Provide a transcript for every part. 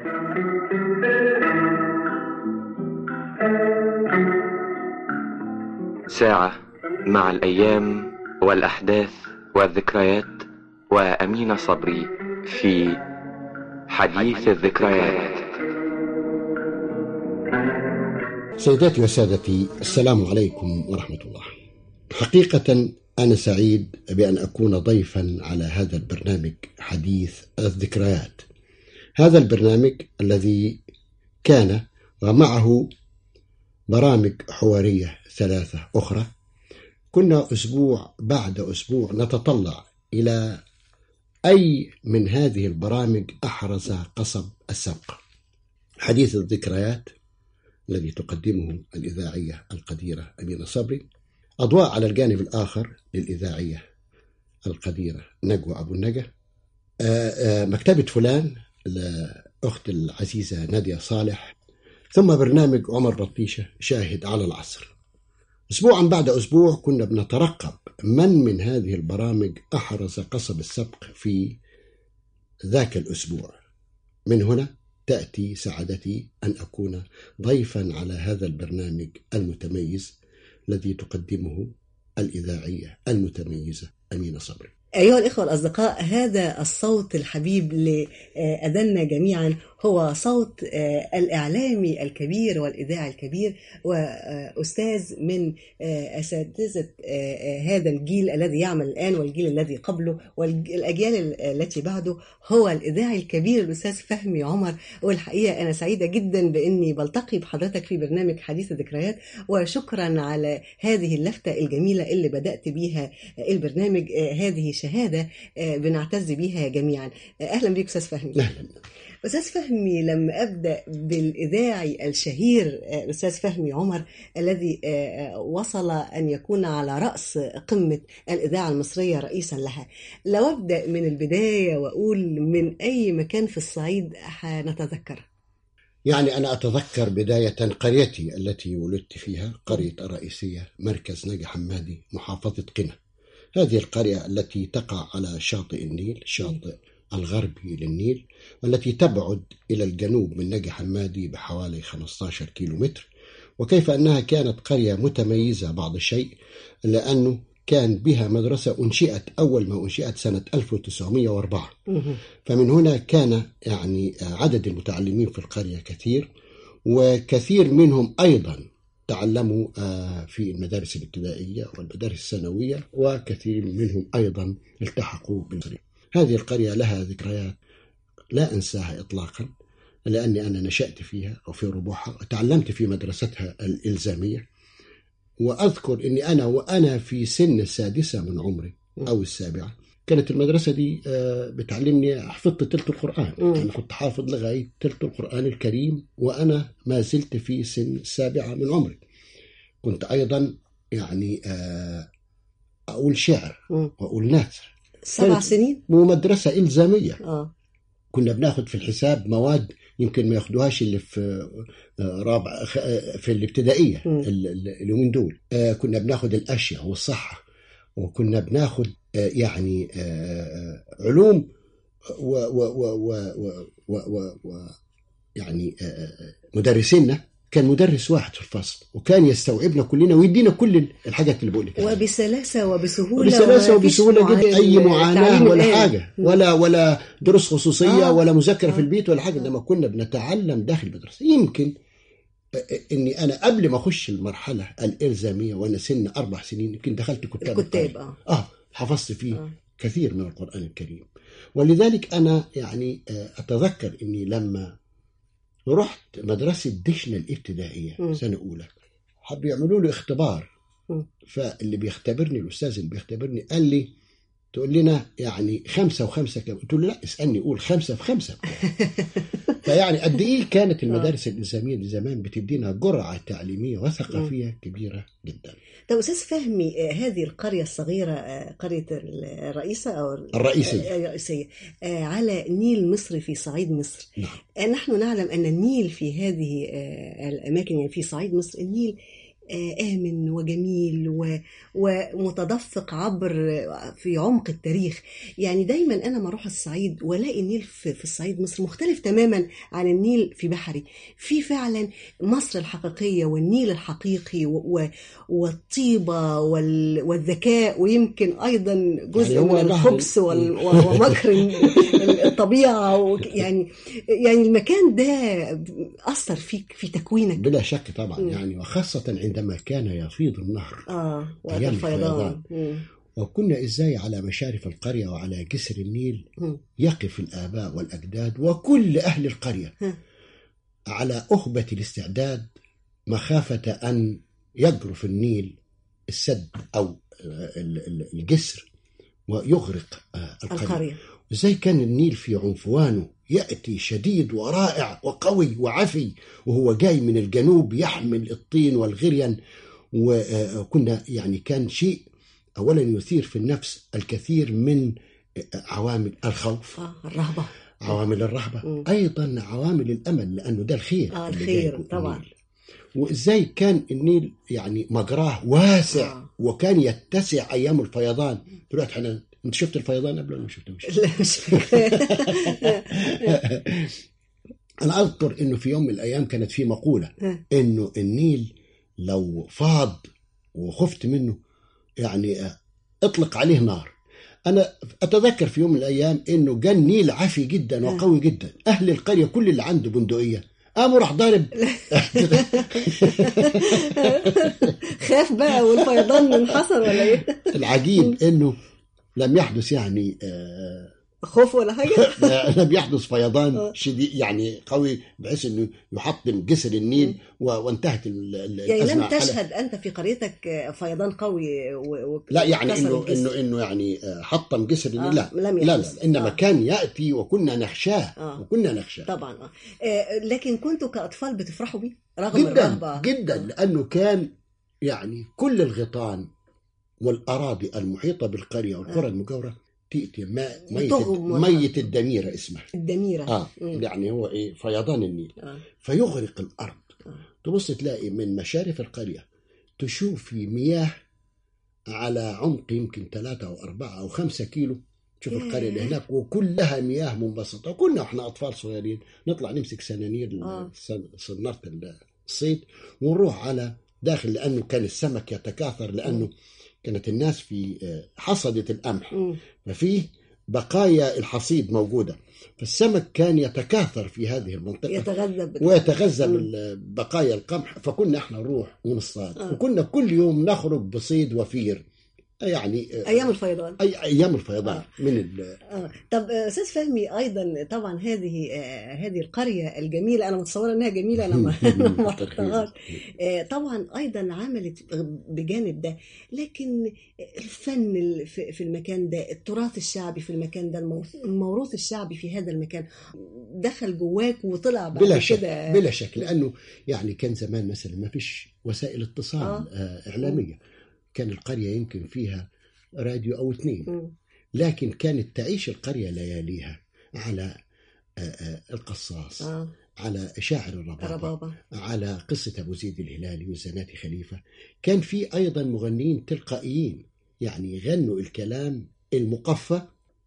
ساعة مع الأيام والأحداث والذكريات وأمين صبري في حديث الذكريات. سيداتي وسادتي، السلام عليكم ورحمة الله. حقيقة أنا سعيد بأن أكون ضيفا على هذا البرنامج حديث الذكريات. هذا البرنامج الذي كان ومعه برامج حوارية 3 أخرى، كنا أسبوع بعد أسبوع نتطلع إلى أي من هذه البرامج أحرز قصب السبق. حديث الذكريات الذي تقدمه الإذاعية القديرة أمين صبري، أضواء على الجانب الآخر للإذاعية القديرة نجوى أبو النجا، مكتبة فلان الأخت العزيزة نادية صالح، ثم برنامج عمر بطيشة شاهد على العصر. أسبوعا بعد أسبوع كنا بنترقب من هذه البرامج أحرز قصب السبق في ذاك الأسبوع. من هنا تأتي سعادتي أن أكون ضيفا على هذا البرنامج المتميز الذي تقدمه الإذاعية المتميزة أمين صبري. أيها الإخوة الأصدقاء، هذا الصوت الحبيب لأذنا جميعا هو صوت الإعلامي الكبير والإذاعي الكبير، وأستاذ من أساتذة هذا الجيل الذي يعمل الآن والجيل الذي قبله والأجيال التي بعده، هو الإذاعي الكبير الأستاذ فهمي عمر. والحقيقة أنا سعيدة جدا بأني بلتقي بحضرتك في برنامج حديث الذكريات، وشكرا على هذه اللفتة الجميلة اللي بدأت بيها البرنامج. هذه شهادة بنعتز بيها جميعا. أهلا بك أستاذ فهمي. أهلا. أستاذ فهمي، لما أبدأ بالإذاعي الشهير الأستاذ فهمي عمر الذي وصل أن يكون على رأس قمة الإذاعة المصرية رئيسا لها، لو أبدأ من البداية وأقول من أي مكان في الصعيد هنتذكر؟ يعني أنا أتذكر بداية قريتي التي ولدت فيها، قرية الرئيسية مركز نجا حمادي محافظة قنا. هذه القرية التي تقع على شاطئ النيل، شاطئ الغربي للنيل، والتي تبعد إلى الجنوب من نجا حمادي بحوالي 15 كيلومتر. وكيف أنها كانت قرية متميزة بعض الشيء، لأنه كان بها مدرسة أنشئت أول ما أنشئت سنة 1904. فمن هنا كان يعني عدد المتعلمين في القرية كثير، وكثير منهم أيضا تعلموا في المدارس الابتدائية والمدارس الثانوية، وكثير منهم أيضا التحقوا بالمدرسة. هذه القرية لها ذكريات لا أنساها إطلاقا، لأني أنا نشأت فيها أو في ربوعها وتعلمت في مدرستها الإلزامية. وأذكر أني وأنا في سن 6 من عمري أو 7 كانت المدرسة دي بتعلمني، حفظت تلت القرآن. يعني كنت حافظ لغاية تلت القرآن الكريم وأنا ما زلت في سن 7 من عمري. كنت أيضا يعني أقول شعر وأقول نثر. 7 سنين ومدرسة إلزامية. كنا بناخد في الحساب مواد يمكن ما ياخدوهاش اللي في رابع في الابتدائية اليومين دول. كنا بناخد الأشياء والصحة، وكنا بناخد يعني علوم يعني مدرسينا كان مدرس واحد في الفصل، وكان يستوعبنا كلنا ويدينا كل الحاجات اللي بقولك، وبسلاسة وبسهولة جدا. أي معاناة ولا حاجة ولا دروس خصوصية ولا مذاكرة في البيت ولا حاجة. لما كنا بنتعلم داخل المدرسة. يمكن إني أنا قبل ما أخش المرحلة الإلزامية وأنا سن 4 سنين يمكن دخلت كتاب حفظت فيه كثير من القرآن الكريم. ولذلك أنا يعني أتذكر إني لما رحت مدرسة دشنا الابتدائية سنة أولى، حب يعملوا لي اختبار. فاللي بيختبرني الأستاذ اللي بيختبرني قال لي تقول لنا يعني 5 و5 كم؟ قلت له لا، اسألني قول 5 في 5. فيعني قد إيه كانت المدارس الإلزامية دي زمان بتدينا جرعة تعليمية وثقافية كبيرة جدا. طب أستاذ فهمي، هذه القرية الصغيرة قرية الرئيسة أو الرئيسية على نيل مصر في صعيد مصر. نعم. نحن نعلم أن النيل في هذه الأماكن، يعني في صعيد مصر، النيل آمن وجميل ومتدفق عبر في عمق التاريخ. يعني دايما أنا ما أروح الصعيد ولاقي النيل في الصعيد مصر مختلف تماما عن النيل في بحري. في فعلا مصر الحقيقية والنيل الحقيقي والطيبة والذكاء، ويمكن أيضا جزء يعني من الخبث ومكر الطبيعة. يعني المكان ده أثر فيك في تكوينك بلا شك طبعا. يعني وخاصة عندما كان يفيض النهر وقت أيام الفيضان. وكنا إزاي على مشارف القرية وعلى جسر النيل يقف الآباء والأجداد وكل أهل القرية على أهبة الاستعداد مخافة أن يجرف النيل السد أو الجسر ويغرق القرية. وإزاي كان النيل في عنفوانه يأتي شديد ورائع وقوي وعفي، وهو جاي من الجنوب يحمل الطين والغريان. وكنا يعني كان شيء أولا يثير في النفس الكثير من عوامل الخوف، الرهبة، عوامل الرهبة، أيضا عوامل الأمل، لأنه ده الخير الخير طبعا. وإزاي كان النيل يعني مجراه واسع وكان يتسع أيام الفيضان. دلوقتي احنا، انت شفت الفيضان قبل ولا ما شفتوش؟ لا مش فاكر. أنا أذكر إنه في يوم من الأيام كانت في مقولة إنه النيل لو فاض وخفت منه يعني اطلق عليه نار. أنا أتذكر في يوم من الأيام إنه جاء النيل عافي جدا وقوي جدا، أهل القرية كل اللي عنده بندقية قاموا راح ضارب. خاف بقى والفيضان انحصر ولا ايه؟ العجيب إنه لم يحدث يعني خوف ولا حاجة. لم يحدث فيضان شديد يعني قوي بحيث انه يحطم جسر النيل وانتهت الازمه. يعني لم تشهد انت في قريتك فيضان قوي لا يعني انه يعني حطم جسر النيل. لا انما كان ياتي وكنا نخشاه وكنا نخشاه طبعا. لكن كنتوا كاطفال بتفرحوا بيه رغم الرهبه جدا لانه كان يعني كل الغيطان والاراضي المحيطه بالقريه والقرى المجاوره تأتي مية الدميرة اسمها الدميرة. يعني هو إيه فيضان النيل فيغرق الأرض. تبص تلاقي من مشارف القرية تشوفي مياه على عمق يمكن 3 أو 4 أو 5 كيلو. تشوف القرية اللي هناك وكلها مياه منبسطة. وكنا احنا أطفال صغيرين نطلع نمسك سنانير صنارة الصيد ونروح على داخل، لأنه كان السمك يتكاثر، لأنه كانت الناس في حصدة القمح ففيه بقايا الحصيد موجودة، فالسمك كان يتكاثر في هذه المنطقة ويتغذى ببقايا القمح. فكنا احنا نروح ونصطاد وكنا كل يوم نخرج بصيد وفير يعني ايام الفيضان. ايام الفيضان من طب استاذ فهمي، ايضا طبعا هذه القريه الجميله، انا متصوره انها جميله، انا ما رحتهاش. طبعا ايضا عملت بجانب ده، لكن الفن في المكان ده، التراث الشعبي في المكان ده، الموروث الشعبي في هذا المكان دخل جواك وطلع بعد كده بلا شك. لانه يعني كان زمان مثلا ما فيش وسائل اتصال اعلاميه، كان القرية يمكن فيها راديو أو 2، لكن كانت تعيش القرية لياليها على القصاص، على شاعر الربابة، على قصة أبو زيد الهلالي وزناتي خليفة. كان في أيضا مغنيين تلقائيين يعني يغنوا الكلام المقفى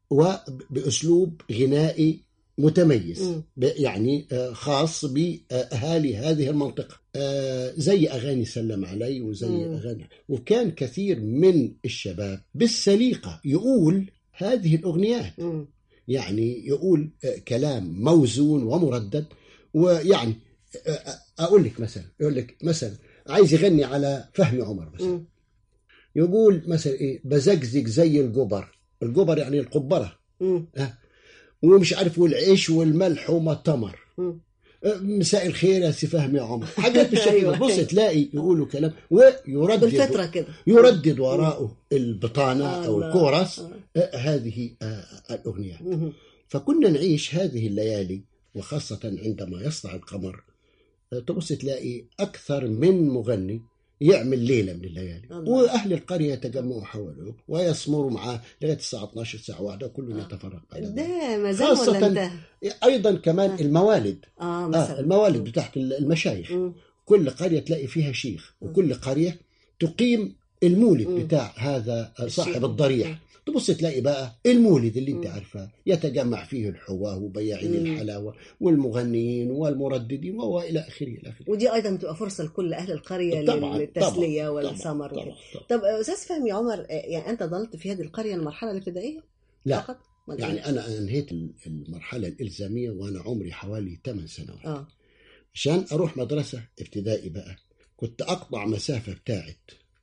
وبأسلوب غنائي متميز يعني خاص بأهالي هذه المنطقة، زي أغاني سلم علي وزي أغاني. وكان كثير من الشباب بالسليقة يقول هذه الأغنيات، يعني يقول كلام موزون ومردد. ويعني أقول لك مثلا، يقول لك مثلا عايز يغني على فهمي عمر مثلا، يقول مثلا إيه بزقزق زي الجبر يعني القبرة، ومش عارف والعيش والملح وما تمر، مساء الخير يا سي فهمي يا عمر، حاجات بالشكل. بص تلاقي يقولوا كلام ويردد بالفترة كده، يردد وراءه البطانة أو الكورس هذه الأغنيات. فكنا نعيش هذه الليالي، وخاصة عندما يسطع القمر تبص تلاقي أكثر من مغني يعمل ليلة من الليالي وأهل القرية يتجمعوا حوله ويسمروا معاه لغاية الساعة 12 الساعة 1 وكله يتفرق. ده ما زال ولا انتهى؟ أيضا كمان الموالد، الموالد بتاعت المشايخ كل قرية تلاقي فيها شيخ، وكل قرية تقيم المولد بتاع هذا صاحب الضريح. تبص تلاقي بقى المولد اللي انت عارفاه يتجمع فيه الحواه وبياعين الحلاوة والمغنيين والمرددين والى اخره الى اخره. ودي ايضا بتبقى فرصه لكل اهل القريه للتسليه والسمر. طب استاذ فهمي عمر، يعني انت ضلت في هذه القريه المرحله الابتدائيه لا فقط؟ يعني انا انهيت المرحله الالزاميه وانا عمري حوالي 8 سنوات. عشان اروح مدرسه ابتدائي بقى كنت اقطع مسافه بتاعت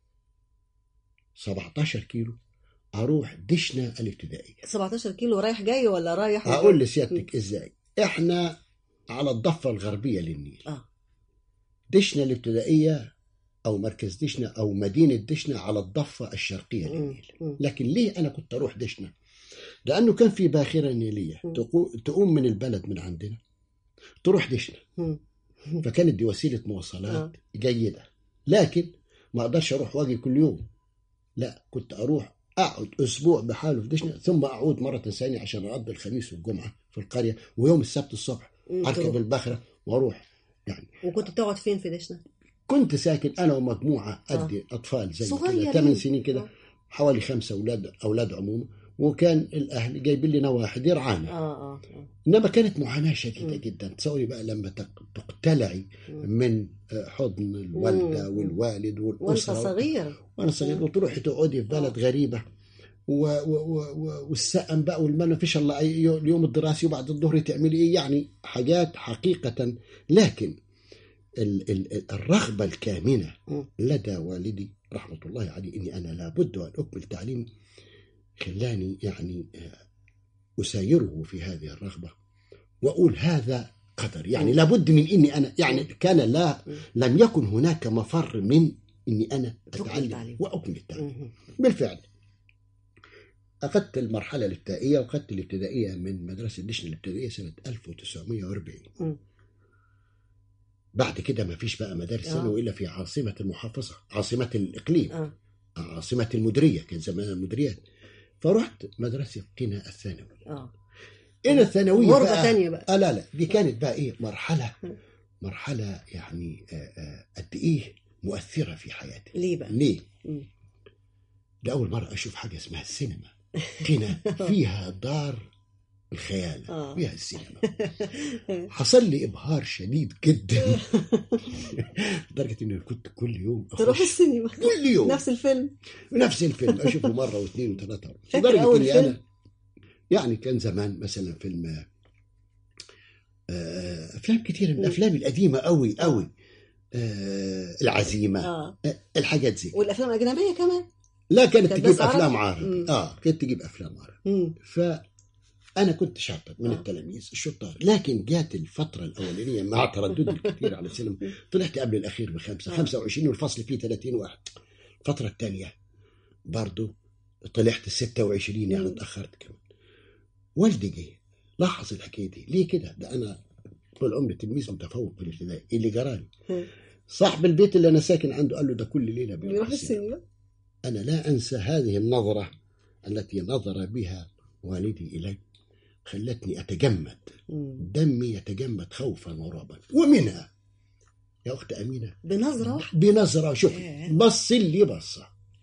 17 كيلو اروح دشنا الابتدائيه. 17 كيلو رايح جاي ولا رايح؟ اقول لسيادتك ازاي. احنا على الضفه الغربيه للنيل. دشنا الابتدائيه او مركز دشنا او مدينه دشنا على الضفه الشرقيه للنيل. لكن ليه انا كنت اروح دشنا؟ لانه كان في باخره نيليه تقوم من البلد من عندنا تروح دشنا. فكانت دي وسيله مواصلات جيده. لكن ما اقدرش اروح واجي كل يوم، لا كنت اروح اقعد اسبوع بحاله في دشنا ثم اعود مره ثانيه عشان اقضي الخميس والجمعه في القريه، ويوم السبت الصبح اركب الباخره واروح يعني. وكنت بتقعد فين في دشنا؟ كنت ساكن انا ومجموعه قد اطفال زي كده 8 سنين كده، حوالي 5 اولاد عموما، وكان الاهل جايبين لنا واحد يرعانا. انما كانت معاناه شديده جدا. تصوري بقى لما تقتلعي من حضن الوالده والوالد والاسره وانا صغير وتروحي تقعدي في بلد غريبه والسقم بقى والمن فيش الله اليوم الدراسي وبعد الظهر تعملي ايه، يعني حاجات حقيقه. لكن الرغبه الكامنه لدى والدي رحمه الله عليه اني انا لابد ان اكمل تعليمي خلاني يعني أسايره في هذه الرغبة وأقول هذا قدر، يعني لابد من إني أنا يعني كان لم يكن هناك مفر من إني أنا أتعلم وأكمل التعليم. بالفعل أخذت المرحلة الابتدائية وأخذت الابتدائية من مدرسة دشنا الابتدائية سنة 1940. بعد كده ما فيش بقى مدارس ثانوي إلا في عاصمة المحافظة، عاصمة الإقليم، عاصمة المديرية، كان زمان المديريات. فرحت مدرسة قنا الثانوي. قنا الثانوية غربة تانية بقى. لا دي كانت بقى ايه مرحلة يعني قد ايه مؤثرة في حياتي. ليه بقى؟ ليه؟ ده أول مرة أشوف حاجة اسمها السينما. قنا فيها دار الخيال، فيها السينما. حصل لي إبهار شديد جدا لدرجة إني كنت كل يوم تروح السينما كل يوم نفس الفيلم أشوفه مرة واثنين وثلاثة. لدرجة إني أنا يعني كان زمان مثلا فيلم أفلام كتير من الأفلام القديمة قوي العزيمة، الحاجات زي والأفلام الأجنبية كمان. لا كانت تجيب أفلام عربي. كانت تجيب أفلام عربي. أنا كنت شاطر من التلاميذ الشطار. لكن جات الفترة الأولانية مع ترددي الكثير على السينما طلعت قبل الأخير ب25 والفصل فيه 30 واحد. الفترة الثانية برضو طلعت 26 يعني اتأخرت كمان. والدي جه لاحظ الحكاية دي. ليه كده؟ ده أنا طول عمري تلميذ متفوق في الابتدائي. اللي جرالي صاحب البيت اللي أنا ساكن عنده قال له ده كل ليلة بيروح السينما. أنا لا أنسى هذه النظرة التي نظر بها والدي إلي، خلتني أتجمد، دمي يتجمد خوفا ورعبا. ومنها يا أخت أمينة بنظرة شوف بص لي بصة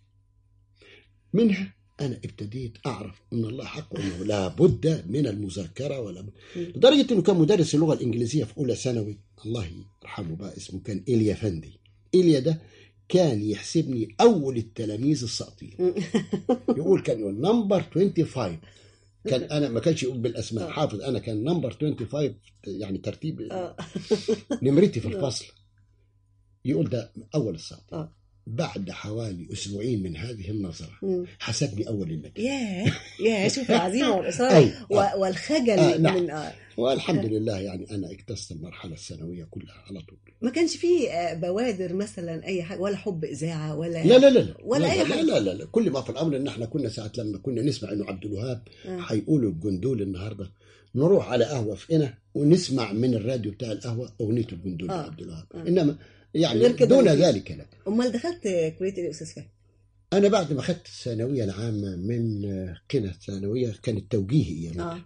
منها أنا ابتديت أعرف أن الله حق وأنه لا بد من المذاكرة لدرجة أنه كان مدرس اللغة الإنجليزية في أولى ثانوي الله يرحمه بقى اسمه كان إيليا فندي. إيليا ده كان يحسبني أول التلاميذ الساقطين. يقول كان يقول نمبر 25. كان أنا ما كانش يقول بالأسماء حافظ. أنا كان نمبر 25 يعني ترتيب نمرتي في الفصل. يقول ده أول الساقطين. بعد حوالي أسبوعين من هذه النظرة حسبني أول المجال. يا شوف العزيمة والإصرار والخجل نعم. من والحمد لله يعني أنا اكتست المرحلة الثانوية كلها على طول. ما كانش فيه بوادر مثلا أي حاجة ولا حب إذاعة ولا أي حاجة؟ لا كل ما في الأمر إن إحنا كنا ساعة لما كنا نسمع إنه عبد الوهاب هيقولوا الجندول النهاردة نروح على قهوة في قنا ونسمع من الراديو بتاع القهوة أغنية الجندول عبد الوهاب. إنما يعني دون ذلك لا. أمال دخلت كلية إيه يا أستاذ فهمي؟ أنا بعد ما أخذت الثانوية العامة من قنا الثانوية كانت توجيهية.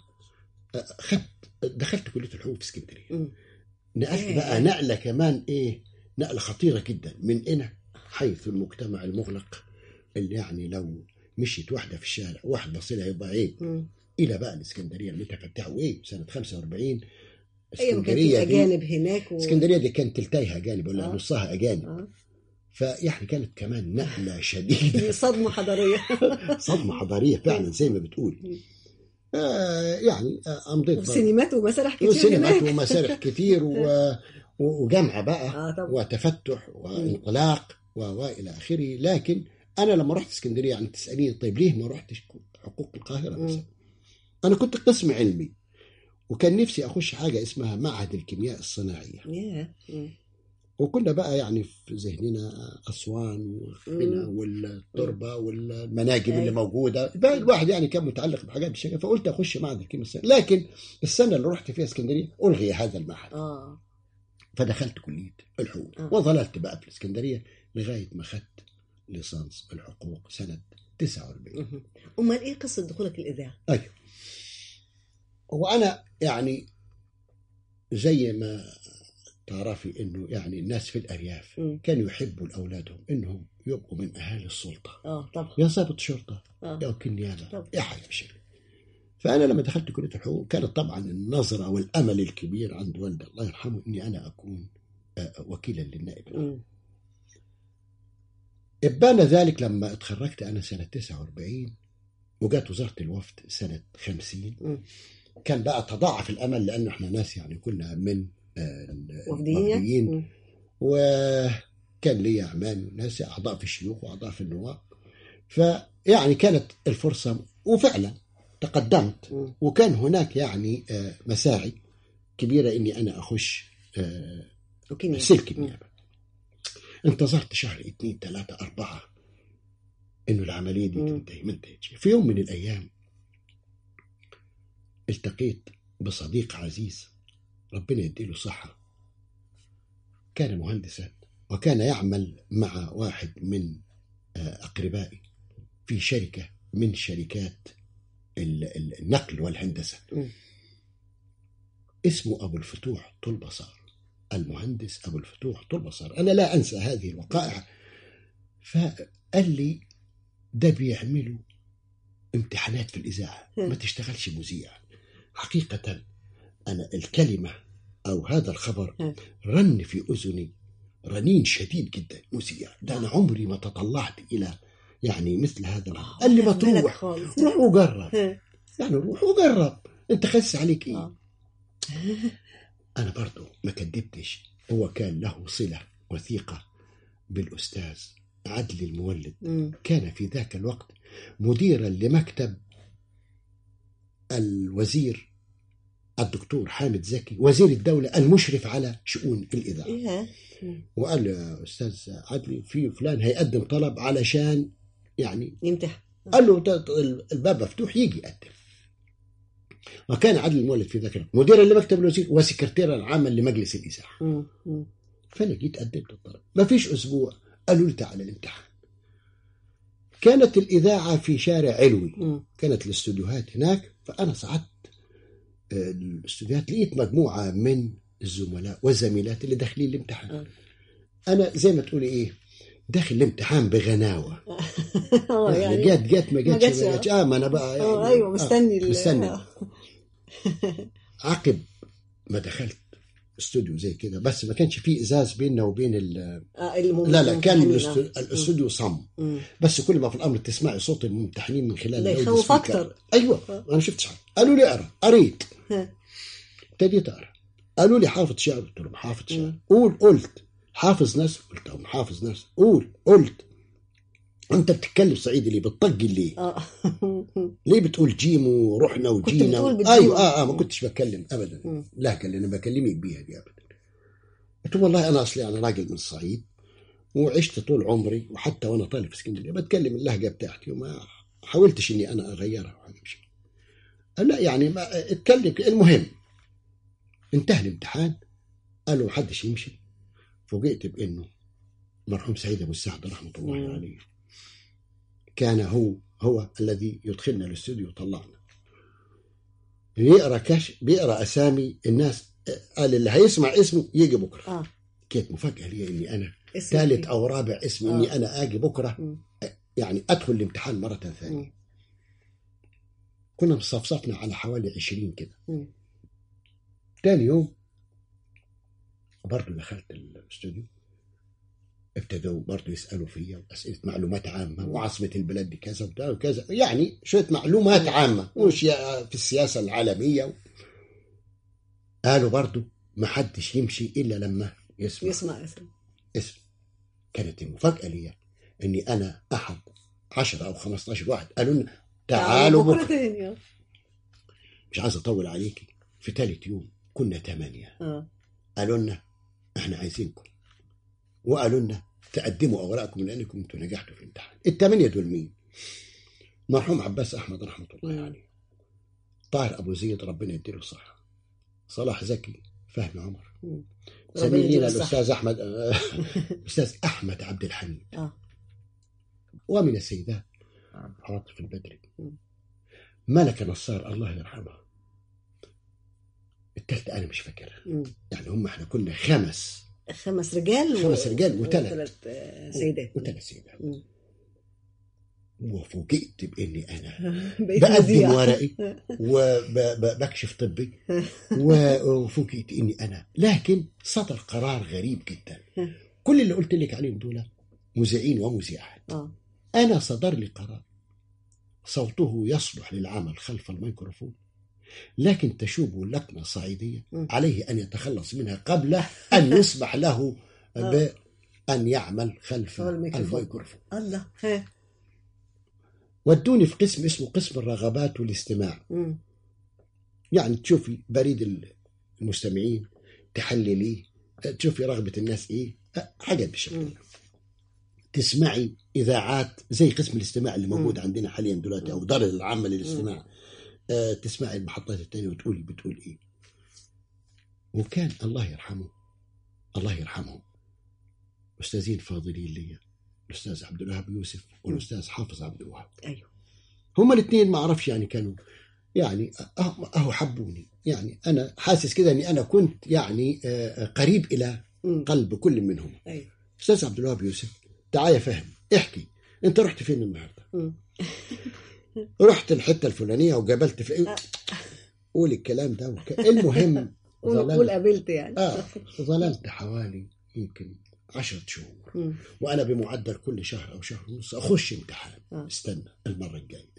دخلت كلية الحقوق في اسكندرية. نقلت بقى نقلة كمان إيه نقلة خطيرة جدا من هنا، حيث المجتمع المغلق اللي يعني لو مشيت واحدة في الشارع واحد بصيلها يبقى عيب، إلى بقى الإسكندرية المتفتحة. وإيه سنة 45 اسكندرية دي أجانب هناك اسكندرية دي كانت تلتايها أجانب ولا نصها أجانب. فيعني كانت كمان نقلة شديدة. صدمة حضارية. صدمة حضارية فعلا زي ما بتقول. يعني أمضيت وسينمات ومسارح كتير وسينمات ومسارح كتير وجامعة بقى وتفتح وانطلاق وإلى آخره. لكن أنا لما رحت اسكندرية يعني تسأليني طيب ليه ما رحتش حقوق القاهرة مثلا؟ أنا كنت قسم علمي وكان نفسي أخش حاجة اسمها معهد الكيمياء الصناعية. وكنا بقى يعني في ذهننا أسوان وخنا والتربة والمناجم اللي موجودة. الواحد يعني كان متعلق بحاجات بالشكل، فقلت أخش معهد الكيمياء الصناعية. لكن السنة اللي رحت فيها اسكندرية ألغي هذا المعهد. فدخلت كلية الحقوق وظللت بقى في الاسكندرية لغاية ما خدت ليسانس الحقوق سنة 49. أمال إيه قصة دخولك الإذاعة؟ أيوه، وأنا يعني زي ما تعرفي إنه يعني الناس في الأرياف كانوا يحبوا لأولادهم إنهم يبقوا من أهالي السلطة. طبعا. يا ضابط شرطة يا وكيل نيابة يا حاجة بشكل. فأنا لما دخلت كلية الحقوق كانت طبعا النظرة والأمل الكبير عند والدي الله يرحمه إني أنا أكون وكيلا للنائب العام. ابان ذلك لما اتخرجت أنا سنة 49 وجات وزارة الوفد سنة 50. كان بقى تضاعف الأمل لأن احنا ناس يعني كنا من الوفديين وكان لي أعمام وناس أعضاء في الشيوخ وأعضاء في النواب. فيعني كانت الفرصة وفعلا تقدمت وكان هناك يعني مساعي كبيرة إني أنا أخش سلك النيابة. انتظرت شهر 2 3 4 إنه العملية دي تنتهي، ما انتهتش. في يوم من الأيام التقيت بصديق عزيز ربنا يديله صحة، كان مهندسا وكان يعمل مع واحد من أقربائي في شركة من شركات النقل والهندسة. اسمه أبو الفتوح طلبصار، المهندس أبو الفتوح طلبصار. أنا لا أنسى هذه الوقائع. فقال لي ده بيعملوا امتحانات في الإذاعة، ما تشتغلش مذيع. حقيقة أنا الكلمة أو هذا الخبر رن في أذني رنين شديد جدا. مذيع ده أنا عمري ما تطلعت إلى يعني مثل هذا الخبر. قال لي ما تروح روح وجرب، يعني روح وجرب، أنت خس عليك إيه؟ أنا برضو ما كدبتش. هو كان له صلة وثيقة بالأستاذ عدلي المولد. كان في ذاك الوقت مديرا لمكتب الوزير الدكتور حامد زكي وزير الدولة المشرف على شؤون الإذاعة. وقال له يا أستاذ عدلي في فلان هيقدم طلب علشان يعني يمتحن. قال له الباب مفتوح يجي يقدم. وكان عدلي المولد في ذاك الوقت مديرا لمكتب الوزير وسكرتيرا عاما لمجلس الإذاعة. فأنا جيت قدمت الطلب، ما فيش أسبوع قالوا لي تعالى الامتحان. كانت الإذاعة في شارع علوي، كانت الاستوديوهات هناك. فأنا صعدت الاستوديوهات لقيت مجموعة من الزملاء والزميلات اللي داخلين الامتحان. أنا زي ما تقولي إيه داخل الامتحان بغناوة. يعني جات ما جاتش ما أنا بقى يعني أيوة مستني. عقب ما دخلت استوديو زي كده بس ما كانش فيه ازاز بيننا وبين لا كان الاستوديو صم. بس كل ما في الامر تسمعي صوت الممتحنين من خلال يخوف اكتر. ايوه انا شفت حاجه. قالوا لي اقرا، قريت، ابتديت اقرا. قالوا لي حافظ شعر، قلت لهم حافظ شعر. قلت حافظ ناس، قلت لهم حافظ ناس. قلت انت بتتكلم صعيدي ليه؟ بتطقي ليه؟ ليه بتقول جيم ورحنا وجينا؟ ايوه ما كنتش بتكلم ابدا اللهجه اللي انا بكلمك بيها دي ابدا. قلت والله انا اصلي انا راجل من الصعيد وعشت طول عمري وحتى وانا طالب في اسكندريه بتكلم اللهجه بتاعتي وما حاولتش اني انا اغيرها او حاجه بشيء. لا يعني ما اتكلم. المهم انتهى الامتحان، قالوا محدش يمشي. فوجئت بانه مرحوم سعيد ابو السعد رحمه الله عليه كان هو الذي يدخلنا الاستوديو وطلعنا. بيقرا اسامي الناس. قال اللي هيسمع اسمه يجي بكره. كانت مفاجأة لي إني أنا اسمك ثالث إيه؟ أو رابع اسم إني أنا آجي بكرة يعني أدخل الامتحان مرة ثانية. كنا مصفصفنا على حوالي 20 كده. تاني يوم برضو دخلت الاستوديو، ابتدوا برضو يسألوا فيا أسئلة معلومات عامة، وعاصمة البلد دي كذا وكذا وكذا، يعني شوية معلومات عامة وأشياء في السياسة العالمية. قالوا برضو ما حدش يمشي إلا لما يسمع اسم. كانت المفاجأة لي إني أنا أحد 10 أو 15 واحد قالوا لنا تعالوا بكرة. مش عايز أطول عليكي، في ثالث يوم كنا 8. قالوا لنا إحنا عايزينكم، وقالوا لنا تقدموا أوراقكم لأنكم أنتوا نجحتوا في الامتحان. ال8 دول مين؟ مرحوم عباس أحمد رحمة الله عليه، طاهر أبو زيد ربنا يديله الصحة، صلاح زكي، فهمي عمر، زميلنا الأستاذ أحمد أستاذ أحمد عبد الحميد، ومن السيدات عاطف البدري، ملكة نصار الله يرحمها. الثالثة أنا مش فاكرها، يعني هم إحنا كنا 5 رجال وثلاث سيدات وفوجئت بإني أنا بقدم ورقي وبكشف طبي وفوجئت إني أنا، لكن صدر قرار غريب جدا. كل اللي قلت لك عليهم دول مذيعين ومذيعات، أنا صدر لي قرار صوته يصلح للعمل خلف الميكروفون، لكن تشوب لكنة صعيدية عليه أن يتخلص منها قبل أن يسمح له بأن يعمل خلف الميكروفون. الله. ودوني في قسم اسمه قسم الرغبات والاستماع. يعني تشوفي بريد المستمعين، تحلليه، تشوفي رغبة الناس إيه، حاجات بالشكل. تسمعي إذاعات زي قسم الاستماع اللي موجود عندنا حاليا دلوقتي، أو دار العامة للاستماع. تسمعي المحطات التانية وتقولي بتقول إيه. وكان الله يرحمه أستاذين فاضلين لي، الأستاذ عبد الوهاب يوسف والأستاذ حافظ عبد الوهاب. أيوه. هما الاثنين ما أعرفش يعني كانوا يعني أهو حبوني، يعني أنا حاسس كده أني أنا كنت يعني قريب إلى قلب كل منهم. أيوه. أستاذ عبد الوهاب يوسف، تعالى فهم، احكي أنت رحت فين النهاردة؟ رحت الحتة الفلانية وقابلت في قول الكلام ده المهم قول قابلت يعني. ظللت حوالي يمكن 10 شهور، وأنا بمعدل كل شهر أو شهر ونص أخش امتحان. استنى المرة الجاية،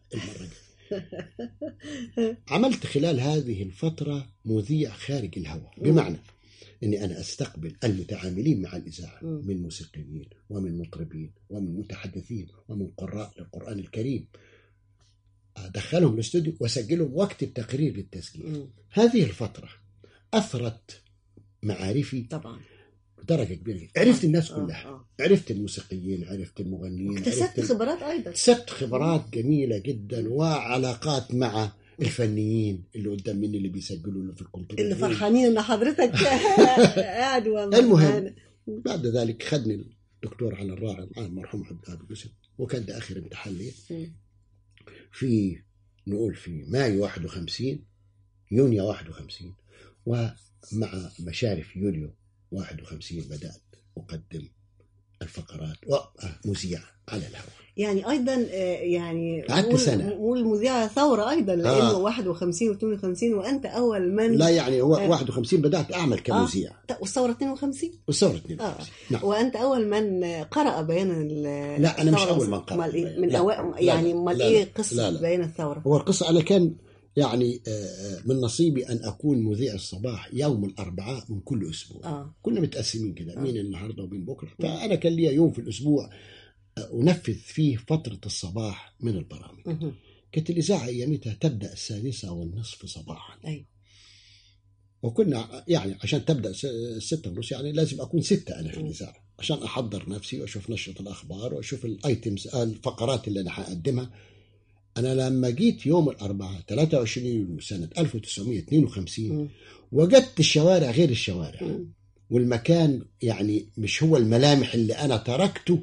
عملت خلال هذه الفترة مذيع خارج الهواء، بمعنى أني أنا أستقبل المتعاملين مع الإذاعة من موسيقيين ومن مطربين ومن متحدثين ومن قراء للقرآن الكريم، أدخلهم الاستوديو وأسجلهم واكتب تقرير للتسجيل. هذه الفترة أثرت معارفي طبعا درجة كبيرة. عرفت الناس كلها، عرفت الموسيقيين، عرفت المغنيين، اكتسبت خبرات أيضا، اكتسبت خبرات جميلة جدا، وعلاقات مع الفنيين اللي قدام مني اللي بيسجلوا له في الكنترول، اللي فرحانين ان حضرتك قاعد. المهم بعد ذلك خدني الدكتور على الراعي المرحوم عبد الوهاب يوسف، وكان ده آخر امتحان لي في نقول في مايو 51 يونيو 51، ومع مشارف يوليو 51 بدأت أقدم الفقرات ومذيع على الهواء. يعني أيضا يعني قعدت سنة نقول مذيع ثورة أيضا، لأنه 51 و52 وأنت أول من. لا يعني هو 51 بدأت أعمل كمذيع. والثورة 52. والثورة 52. نعم. وأنت أول من قرأ بيان لا أنا مش أول من قرأ. من يعني أمال إيه قصة بيان الثورة؟ هو القصة أنا كان يعني من نصيبي أن أكون مذيع الصباح يوم الأربعاء من كل أسبوع. كنا متقسمين كده، مين النهاردة ومين بكرة، فأنا كان لي يوم في الأسبوع أنفذ فيه فترة الصباح من البرامج. كانت الإذاعة أيامتها تبدأ 6:30 صباحا. أيوة. وكنا يعني عشان تبدأ 6:30 يعني لازم أكون 6 أنا في الإذاعة عشان أحضر نفسي وأشوف نشرة الأخبار وأشوف الأيتمز الفقرات اللي أنا هقدمها. أنا لما جيت يوم الأربعاء 23 يوليو سنة 1952 وجدت الشوارع غير الشوارع، والمكان يعني مش هو الملامح اللي أنا تركته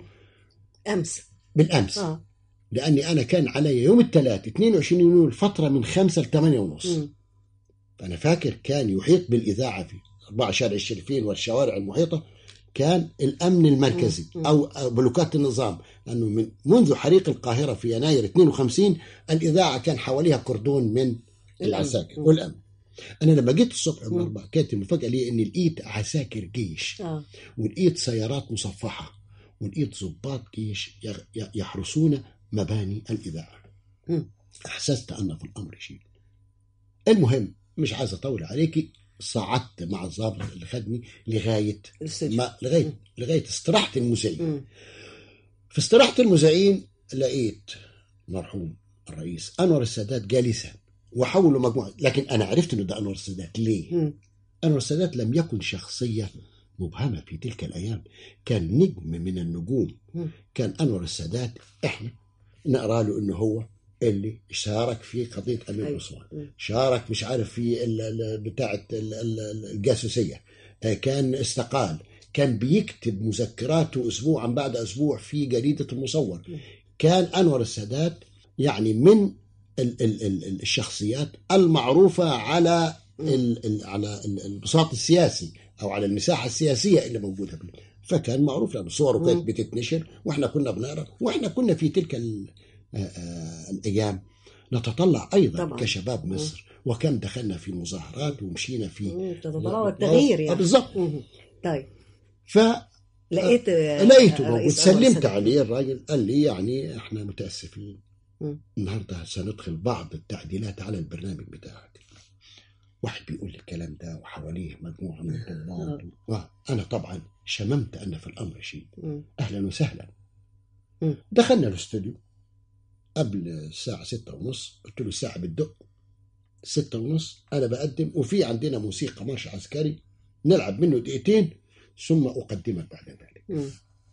بالأمس. لأني أنا كان علي يوم الثلاث 22 يوليو الفترة من 5 ل 8:30. فأنا فاكر كان يحيط بالإذاعة في 4 شارع الشريفين والشوارع المحيطة كان الأمن المركزي أو بلوكات النظام، لأنه منذ حريق القاهرة في يناير 52 الإذاعة كان حواليها كردون من العساكر والأمن. أنا لما جيت الصبح يوم الأربعاء كانت المفاجأة لي إن لقيت عساكر جيش ولقيت سيارات مصفحة ولقيت ضباط جيش يحرسون مباني الإذاعة. أحسست أن في الأمر شيء. المهم مش عايز أطول عليكي، صعدت مع الضابط اللي خدني لغاية استراحة المذيعين. في استراحة المذيعين لقيت مرحوم الرئيس أنور السادات جالسا وحوله مجموعة، لكن أنا عرفت إنه ده أنور السادات. ليه؟ أنور السادات لم يكن شخصية مبهمة في تلك الأيام، كان نجم من النجوم. كان أنور السادات إحنا نقرأ له إنه هو اللي شارك في قضية أمير عثمان، شارك مش عارف في بتاعة الجاسوسية، كان استقال، كان بيكتب مذكراته أسبوعا بعد أسبوع في جريدة المصور. كان أنور السادات يعني من الشخصيات المعروفة على البساط السياسي أو على المساحة السياسية اللي موجودة بيه. فكان معروف لأن صوره كانت بتتنشر وإحنا كنا بنقرأ، وإحنا كنا في تلك الأيام نتطلع أيضا طبعا كشباب مصر، وكم دخلنا في مظاهرات ومشينا في تتطلع التغيير يعني. بالضبط. طيب لقيته وسلمت عليه. الراجل قال لي يعني احنا متأسفين، النهارده سندخل بعض التعديلات على البرنامج بتاعك. واحد بيقول لي الكلام ده وحواليه مجموعة من الطلاب، وأنا طبعا شممت أن في الأمر شيء. أهلا وسهلا. دخلنا الاستوديو قبل الساعة 6:30، قلت له الساعة بتدق 6:30 أنا بقدم، وفي عندنا موسيقى مارش عسكري نلعب منه دقيقتين ثم أقدمك بعد ذلك.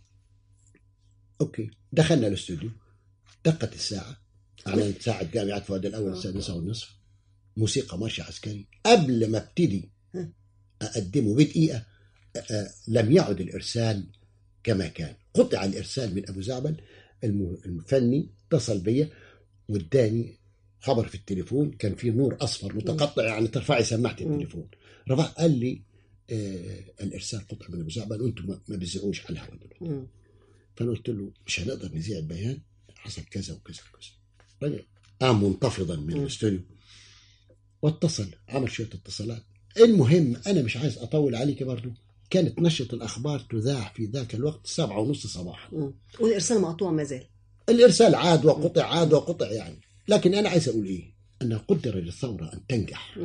أوكي. دخلنا الاستوديو، دقت الساعة على ساعة جامعة فؤاد الأول 6:30، موسيقى مارش عسكري. قبل ما ابتدي أقدمه بدقيقة لم يعد الإرسال كما كان، قطع الإرسال من أبو زعبل. الفني اتصل بيا واداني خبر في التليفون، كان فيه نور أصفر متقطع يعني ترفعي سماعة التليفون. رفع قال لي الإرسال قطع من أبو زعبل وأنتم ما بتذيعوش على الهواء دلوقتي. فأنا قلت له مش هنقدر نذيع البيان، حصل كذا وكذا وكذا. رجع قام منتفضا من الاستوديو واتصل، عمل شوية اتصالات. المهم أنا مش عايز أطول عليك برضو، كانت نشرة الأخبار تذاع في ذاك الوقت 7:30 صباحا، والإرسال مقطوع ما زال. الإرسال عاد وقطع عاد وقطع يعني. لكن أنا عايز أقول إيه، أن قدر للثورة أن تنجح.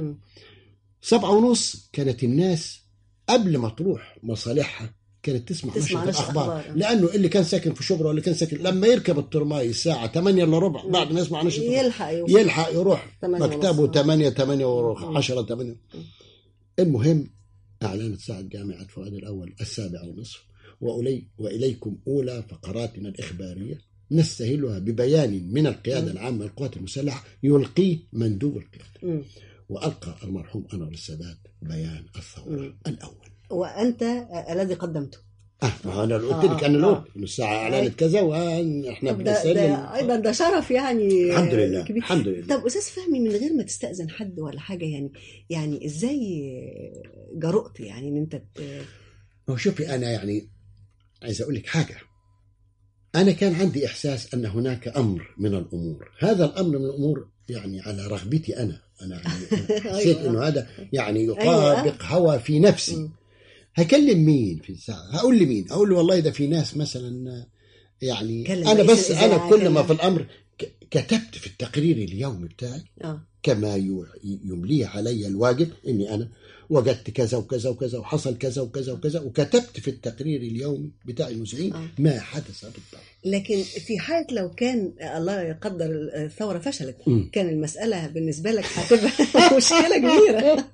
7:30 كانت الناس قبل ما تروح مصالحها كانت تسمع نشرة الأخبار، لأنه اللي كان ساكن في شبرا واللي كان ساكن لما يركب الترماي الساعة 8:15 بعد ما يسمع نشرة يلحق يروح مكتبه 8 وربع 10 8. المهم أعلنت ساعة جامعة فؤاد الأول 7:30 وإليكم أولى فقراتنا الإخبارية نستهلها ببيان من القيادة العامة للقوات المسلحة يلقيه مندوب القيادة. وألقى المرحوم أنور السادات بيان الثورة الأول، وأنت الذي قدمته. ما أنا قلت لك أنا الساعة أعلنت كذا وإحنا بنسلم. أيضا ده شرف يعني. الحمد لله كبير. الحمد لله. طب أستاذ فهمي، من غير ما تستأذن حد ولا حاجة، يعني إزاي جرؤت يعني إن أنت شوفي أنا يعني عايز أقول لك حاجة. أنا كان عندي إحساس أن هناك أمر من الأمور، هذا الأمر من الأمور يعني على رغبتي أنا يعني حسيت إنه هذا يعني يطابق هوى في نفسي. هكلم مين في الساعة؟ هقول لمين؟ أقول له والله ده في ناس مثلا يعني أنا بس أنا كل ما في الأمر كتبت في التقرير اليومي بتاعي كما يمليه علي الواجب إني أنا وجدت كذا وكذا وكذا وحصل كذا وكذا وكذا، وكتبت في التقرير اليومي بتاع المذيعين ما حدث بالضبط. لكن في حالة لو كان الله يقدر الثورة فشلت، كان المسألة بالنسبة لك هتبقى مشكلة كبيرة.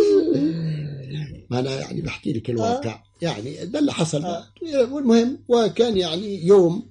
ما أنا يعني بحكي لك الواقع يعني ده اللي حصل. والمهم وكان يعني يوم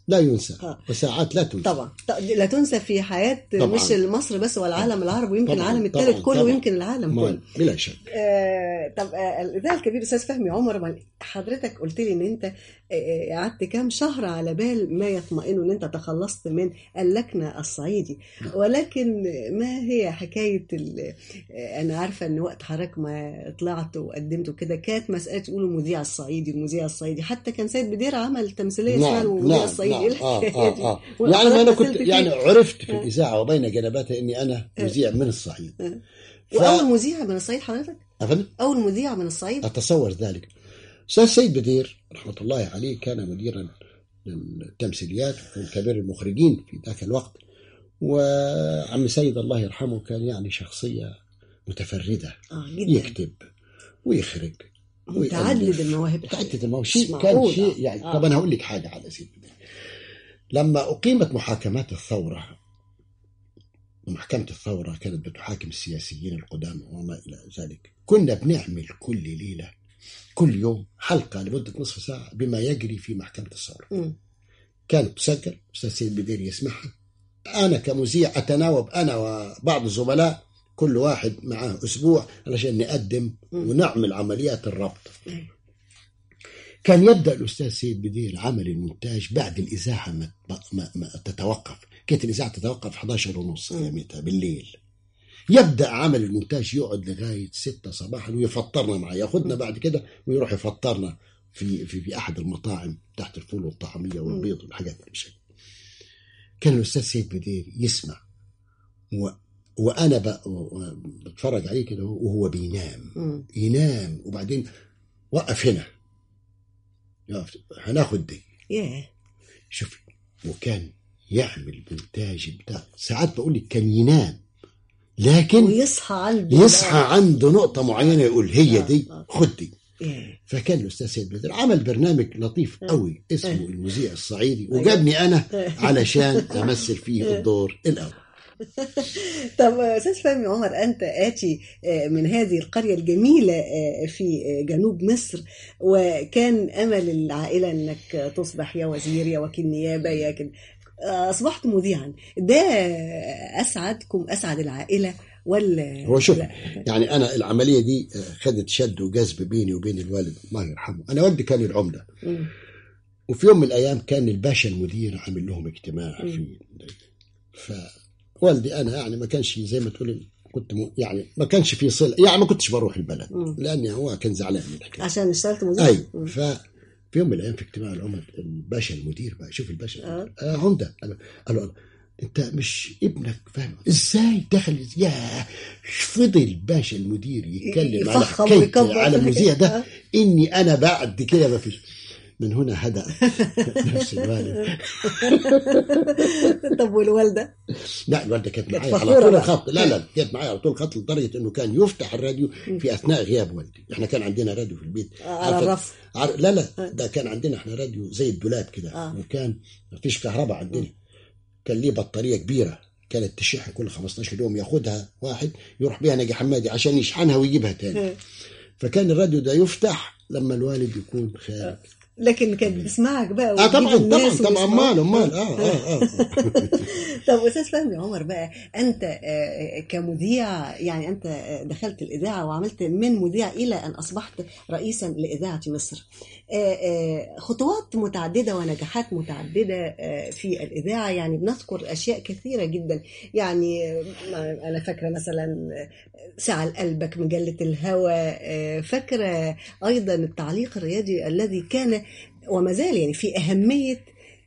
لا ينسى وساعات لا تنسى طبعا لا تنسى في حياة طبعاً. مش مصر بس والعالم العربي ويمكن طبعاً. العالم الثالث كله طبعاً. ويمكن العالم كله بلا شك. طب الإذاعة الكبير أستاذ فهمي عمر، حضرتك قلت لي إن أنت قعدت كام شهر على بال ما يطمئنوا إن أنت تخلصت من اللكنة الصعيدي، ولكن ما هي حكاية أنا عارفة إن وقت حضرتك ما طلعت وقدمت كده كانت مسألة تقولوا المذيع الصعيدي المذيع الصعيدي، حتى كان سيد بدير عمل تمثيلية اسمها المذيع الصعيدي. إيه الحكاية دي؟ يعني أنا كنت يعني عرفت في الإذاعة وبين جنباتها إني أنا مذيع من الصعيد. وأول مذيع من الصعيد حضرتك؟ أفهم؟ أول مذيع من الصعيد؟ أتصور ذلك. أستاذ سيد بدير رحمة الله عليه كان مديرا للتمثيليات وكان كبير المخرجين في ذاك الوقت، وعم سيد الله يرحمه كان يعني شخصية متفردة، يكتب ويخرج متعدد المواهب. كان شيء يعني. طب أنا هقول لك حاجة على سيد بدير. لما أقيمت محاكمات الثورة، ومحكمة الثورة كانت بتحاكم السياسيين القدامى وما إلى ذلك، كنا بنعمل كل ليلة كل يوم حلقة لمدة نصف ساعة بما يجري في محكمة الثورة. كانت تسجل، أستاذ سيد بدير يسمعها، أنا كمذيع أتناوب أنا وبعض الزملاء كل واحد معاه أسبوع علشان نقدم ونعمل عمليات الربط. كان يبدأ الأستاذ سيد بدير عمل المونتاج بعد الإذاعة ما تتوقف. كانت الإذاعة تتوقف 11:30 أيامتها بالليل. يبدأ عمل المونتاج يقعد لغاية 6 صباحا ويفطرنا معاه، ياخدنا بعد كده ويروح يفطرنا في أحد المطاعم تحت الفول والطعمية والبيض والحاجات دي. كان الأستاذ سيد بدير يسمع وأنا بتفرج عليه كده وهو بينام. ينام وبعدين وقف هنا، هناخد دي. شوفي، وكان يعمل مونتاج بتاع ساعات بقول لك كان ينام، لكن يصحى عنده نقطة معينة يقول هي دي، خد دي. فكان الأستاذ سيد بدر عمل برنامج لطيف قوي اسمه المذيع الصعيدي، وجابني أنا علشان أمثل فيه الدور الأول. طب أستاذ فهمي عمر، أنت آتي من هذه القرية الجميلة في جنوب مصر، وكان أمل العائلة أنك تصبح يا وزير يا وكيل نيابة يا كده، أصبحت مذيعا. ده أسعدكم، أسعد العائلة ولا؟ هو شوف يعني أنا العملية دي خدت شد وجذب بيني وبين الوالد الله يرحمه. أنا والدي كان العمدة، وفي يوم من الأيام كان الباشا المدير عامل لهم اجتماع فوالدي أنا يعني ما كانش زي ما تقولي كنت يعني ما كانش في صلة، يعني ما كنتش بروح البلد لأن هو كان زعلان من الحكاية عشان اشتغلت مذيع. أي في يوم من الأيام في اجتماع العمد الباشا المدير بقى، شوف الباشا عمدة قالوا انت مش ابنك فاهم ازاي دخل فضل الباشا المدير يتكلم على حكاية على المذيع ده اني انا بعد كده ما فيش. من هنا هدأ نفس الوالد. طب والوالدة؟ لا الوالدة كانت معايا على طول الخط. لا كانت معايا على طول الخط لدرجة انه كان يفتح الراديو في اثناء غياب والدي. احنا كان عندنا راديو في البيت على الرف. لا ده كان عندنا احنا راديو زي الدولاب كده وكان ما فيش كهرباء عندنا. كان ليه بطارية كبيرة كانت تشحن كل 15 يوم، ياخدها واحد يروح بيها ناجي حمادي عشان يشحنها ويجيبها تاني. فكان الراديو ده يفتح لما الوالد يكون خارج. لكن كانت بتسمعك بقى طبعا امال طب استاذ فهمي عمر بقى، انت كمذيع يعني انت دخلت الاذاعه وعملت من مذيع الى ان اصبحت رئيسا لاذاعه مصر. خطوات متعدده ونجاحات متعدده في الاذاعه، يعني بنذكر اشياء كثيره جدا. يعني انا فاكره مثلا ساعه لقلبك، مجله الهوى، فاكره ايضا التعليق الرياضي الذي كان وما زال يعني في أهمية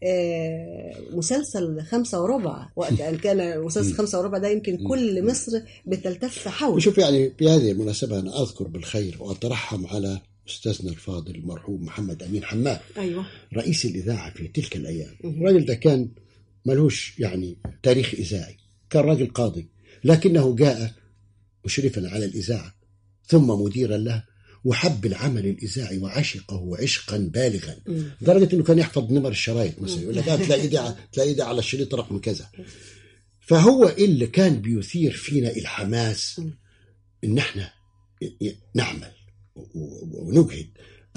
مسلسل 5:15. وقت أن كان مسلسل 5:15 ده يمكن كل مصر بتلتف حوله. شوف يعني في هذه المناسبة أنا أذكر بالخير وأترحم على أستاذنا الفاضل المرحوم محمد أمين حماد. أيوة. رئيس الإذاعة في تلك الأيام. الراجل ده كان ملوش يعني تاريخ إذاعي، كان راجل قاضي، لكنه جاء مشرفا على الإذاعة ثم مديرا له، وحب العمل الإذاعي وعشقه عشقا بالغا لدرجة أنه كان يحفظ نمر الشرايط مثلا، يقول لك تلاقي ده على الشريط رقم كذا. فهو اللي كان بيثير فينا الحماس إن احنا نعمل ونجهد.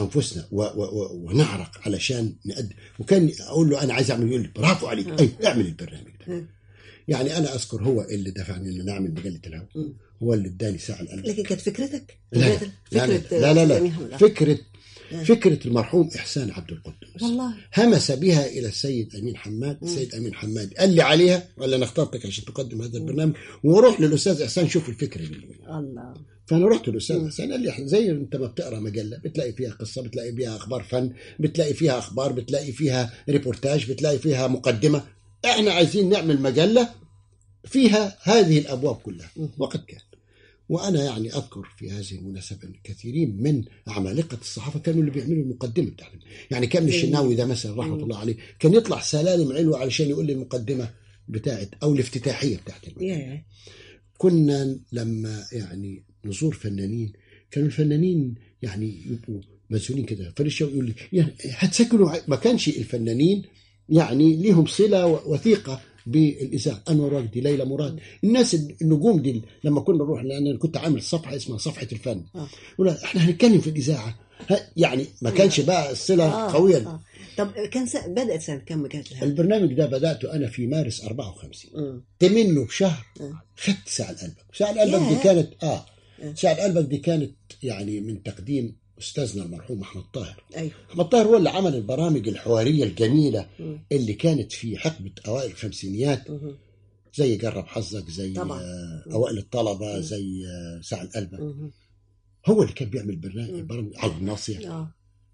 انفسنا ونعرق علشان نقدم. وكان اقول له انا عايز اعمل، يقول لي برافو عليك، اي اعمل البرنامج ده. يعني انا اذكر هو اللي دفعني ان نعمل مجله الهوى، هو اللي اداني ساعه القلب. لكن كانت فكرتك؟ لا فكرة فكرة المرحوم إحسان عبد القدوس والله همس بها إلى السيد أمين حماد. السيد أمين حماد قال لي عليها، ولا أنا اخترتك عشان تقدم هذا البرنامج، وروح للأستاذ إحسان شوف الفكرة دي. الله. فأنا رحت للأستاذ إحسان قال لي زي أنت ما بتقرأ مجلة بتلاقي فيها قصة، بتلاقي فيها أخبار فن، بتلاقي فيها أخبار، بتلاقي فيها ريبورتاج، بتلاقي فيها مقدمة. إحنا عايزين نعمل مجلة فيها هذه الأبواب كلها. وقد كان. وأنا يعني أذكر في هذه المناسبة أن كثيرين من عمالقة الصحافة كانوا اللي بيعملوا المقدمة بتاعتهم. يعني كان الشناوي ده مثلا رحمة الله عليه كان يطلع سلالم علوي علشان يقول لي المقدمة بتاعت أو الافتتاحية بتاعت المجلة. كنا لما يعني نزور فنانين كانوا الفنانين يعني يبقوا مسؤولين كده، فرشة يقول لي يعني هتسكنوا. ما كانش الفنانين يعني ليهم صلة وثيقة بالإذاعة. أنور وجدي، ليلى مراد، الناس النجوم دي لما كنا نروح، لأن أنا كنت عامل صفحة اسمها صفحة الفن، ولا إحنا هنتكلم في الإذاعة. يعني ما كانش بقى الصلة قوية. طب كان بدأت سنة كم مجلة الهوى؟ البرنامج ده بدأته أنا في مارس 54. تمنه بشهر خدت ساعة لقلبك. ساعة لقلبك دي كانت ساعة لقلبك دي كانت يعني من تقديم أستاذنا المرحوم أحمد طاهر. أيوه. أحمد طاهر هو اللي عمل البرامج الحوارية الجميلة اللي كانت في حقبة أوائل الخمسينيات، زي جرب حظك، زي أوائل الطلبة، زي ساعة لقلبك. هو اللي كان بيعمل برامج على الناصية.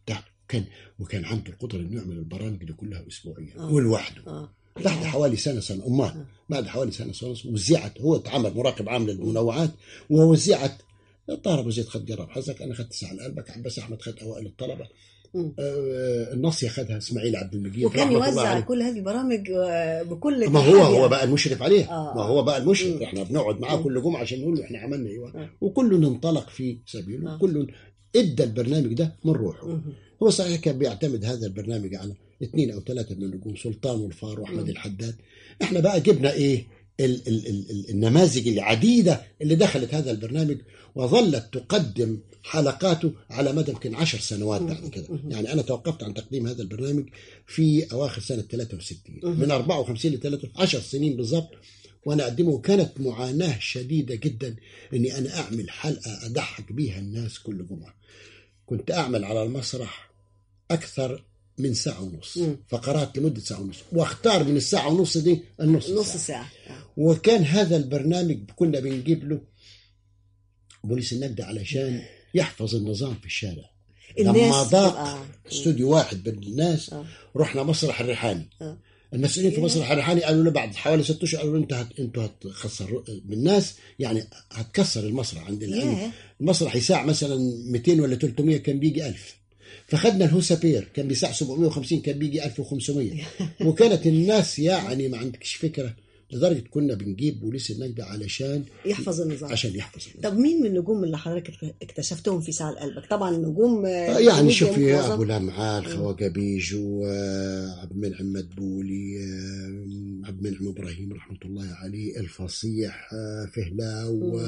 وكان عنده القدرة إنه يعمل البرامج دي كلها أسبوعيا ولوحده. بعد حوالي سنة أمال بعد حوالي سنة وزعت. هو اتعمل مراقب عام للمنوعات، ووزعت. طاهر أبو زيد خد جرب حظك، أنا خدت ساعة لقلبك، عباس أحمد خد أوائل الطلبة، الناصية خدها إسماعيل عبد المجيد. وكان يوزع كل هذه البرامج بكل ما هو بقى المشرف عليها. ما هو بقى المشرف. إحنا بنقعد معاه كل جمعة عشان نقول له إحنا عملنا إيه، وكل ننطلق في سبيله، وكل إدى البرنامج ده من روحه. هو صحيح كان بيعتمد هذا البرنامج على 2 أو 3 من النجوم، سلطان والفار وأحمد الحداد. إحنا بقى جبنا إيه النماذج العديدة اللي دخلت هذا البرنامج وظلت تقدم حلقاته على مدى يمكن 10 سنوات بعد كده. يعني أنا توقفت عن تقديم هذا البرنامج في أواخر سنة 63. من 54 ل 13 10 سنين بالضبط وأنا أقدمه. وكانت معاناة شديدة جدا إني أنا أعمل حلقة أضحك بيها الناس كل جمعة. كنت أعمل على المسرح أكثر من 1.5 ساعة فقرات لمدة 1.5 ساعة، واختار من 1.5 ساعة دي نص ساعة. وكان هذا البرنامج كنا بنجيب له بوليس النجدة علشان يحفظ النظام في الشارع. لما ضاق استوديو واحد بالناس رحنا مسرح الريحاني. المسؤولين في مسرح الريحاني قالوا له بعد حوالي 6 أشهر، قالوا له انتوا هتخسر بالناس، يعني هتكسر المسرح عندنا. يعني المسرح يساع مثلا 200 ولا 300 كان بيجي 1000. فخدنا الهوسابير كان بيساع 750 كان بيجي 1500. وكانت الناس يعني ما عندكش فكرة، لدرجة كنا بنجيب بوليس النجدة علشان يحفظ النظام. النظام. طب مين من النجوم اللي حضرتك اكتشفتهم في ساعة لقلبك؟ طبعا النجوم يعني شوفي أبو لمعان، خواجة بيجو، عبد المنعم مدبولي، عبد المنعم إبراهيم رحمة الله عليه، الفصيح، فهلاو،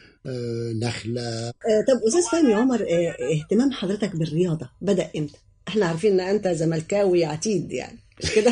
نخلة. طب أستاذ فهمي عمر، اهتمام حضرتك بالرياضة بدأ إمتى؟ احنا عارفين ان انت زملكاوي عتيد يعني، مش كده؟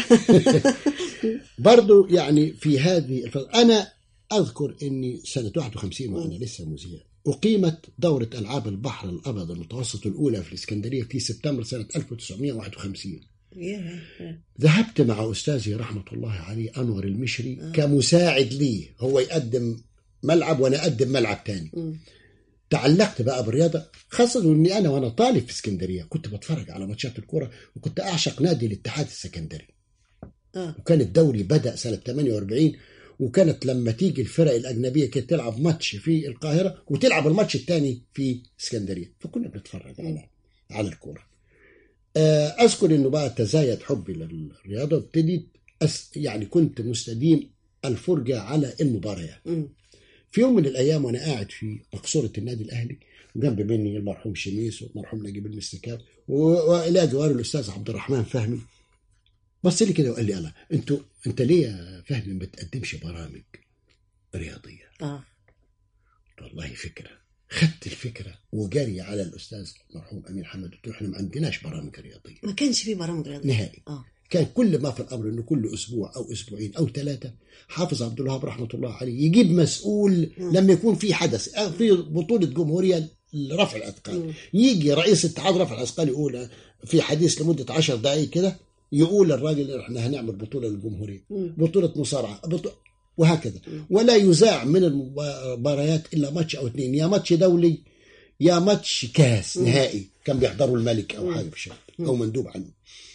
برضو يعني في هذه الفترة أنا أذكر أني سنة 51 وأنا لسه مذيع أقيمت دورة ألعاب البحر الأبيض المتوسط الأولى في الإسكندرية في سبتمبر سنة 1951. ذهبت مع أستاذي رحمة الله عليه أنور المشري كمساعد لي، هو يقدم ملعب وأنا أقدم ملعب تاني. تعلقت بقى بالرياضة، خاصة أني أنا وأنا طالب في اسكندرية كنت بتفرج على ماتشات الكرة، وكنت أعشق نادي الاتحاد السكندري. وكان الدوري بدأ سنة 48، وكانت لما تيجي الفرق الأجنبية كانت تلعب ماتش في القاهرة وتلعب الماتش الثاني في اسكندرية، فكنا بنتفرج على الكرة. أذكر أنه بقى تزايد حبي للرياضة، وابتديت يعني كنت مستديم الفرجة على المباريات. في يوم من الأيام وأنا قاعد في مقصورة النادي الأهلي، وجنب مني المرحوم شميس والمرحوم نجيب المستكاب، وإلى جوار الأستاذ عبد الرحمن فهمي، بص لي كده وقال لي الله أنت ليه يا فهمي ما بتقدمش برامج رياضية؟ والله فكرة. خدت الفكرة وجري على الأستاذ المرحوم أمين حمد، قلت له إحنا ما عندناش برامج رياضية. ما كانش في برامج رياضية نهائي. كان كل ما في الأمر إنه كل أسبوع أو أسبوعين أو 3 حافظ عبد الوهاب رحمة الله عليه يجيب مسؤول لما يكون في حدث في بطولة جمهورية لرفع الأثقال، يجي رئيس اتحاد رفع الأثقال يقول في حديث لمدة 10 دقائق كده، يقول الراجل إحنا هنعمل بطولة للجمهورية، بطولة مصارعة، وهكذا. ولا يذاع من المباريات إلا ماتش أو 2، يا ماتش دولي يا ماتش كاس نهائي كان بيحضروا الملك أو حاجة بشكل أو مندوب عنه.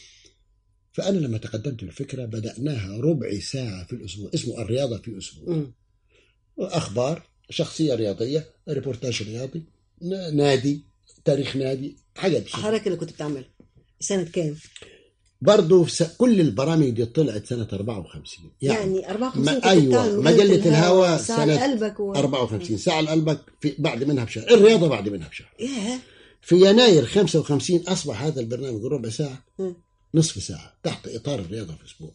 فأنا لما تقدمت بالفكرة بدأناها ربع ساعة في الأسبوع، اسمه الرياضة في أسبوع. أخبار، شخصية رياضية، ريبورتاج رياضي، نادي، تاريخ نادي، حاجة بشكل. حضرتك اللي كنت بتعمل سنة كام؟ برضو كل البرامج دي طلعت سنة 54. يعني 54 أيوة، مجلة الهوى سنة قلبك 54، ساعة لقلبك بعد منها بشهر، الرياضة بعد منها بشهر. في يناير 55 أصبح هذا البرنامج ربع ساعة، نصف ساعة تحت إطار الرياضة في أسبوع.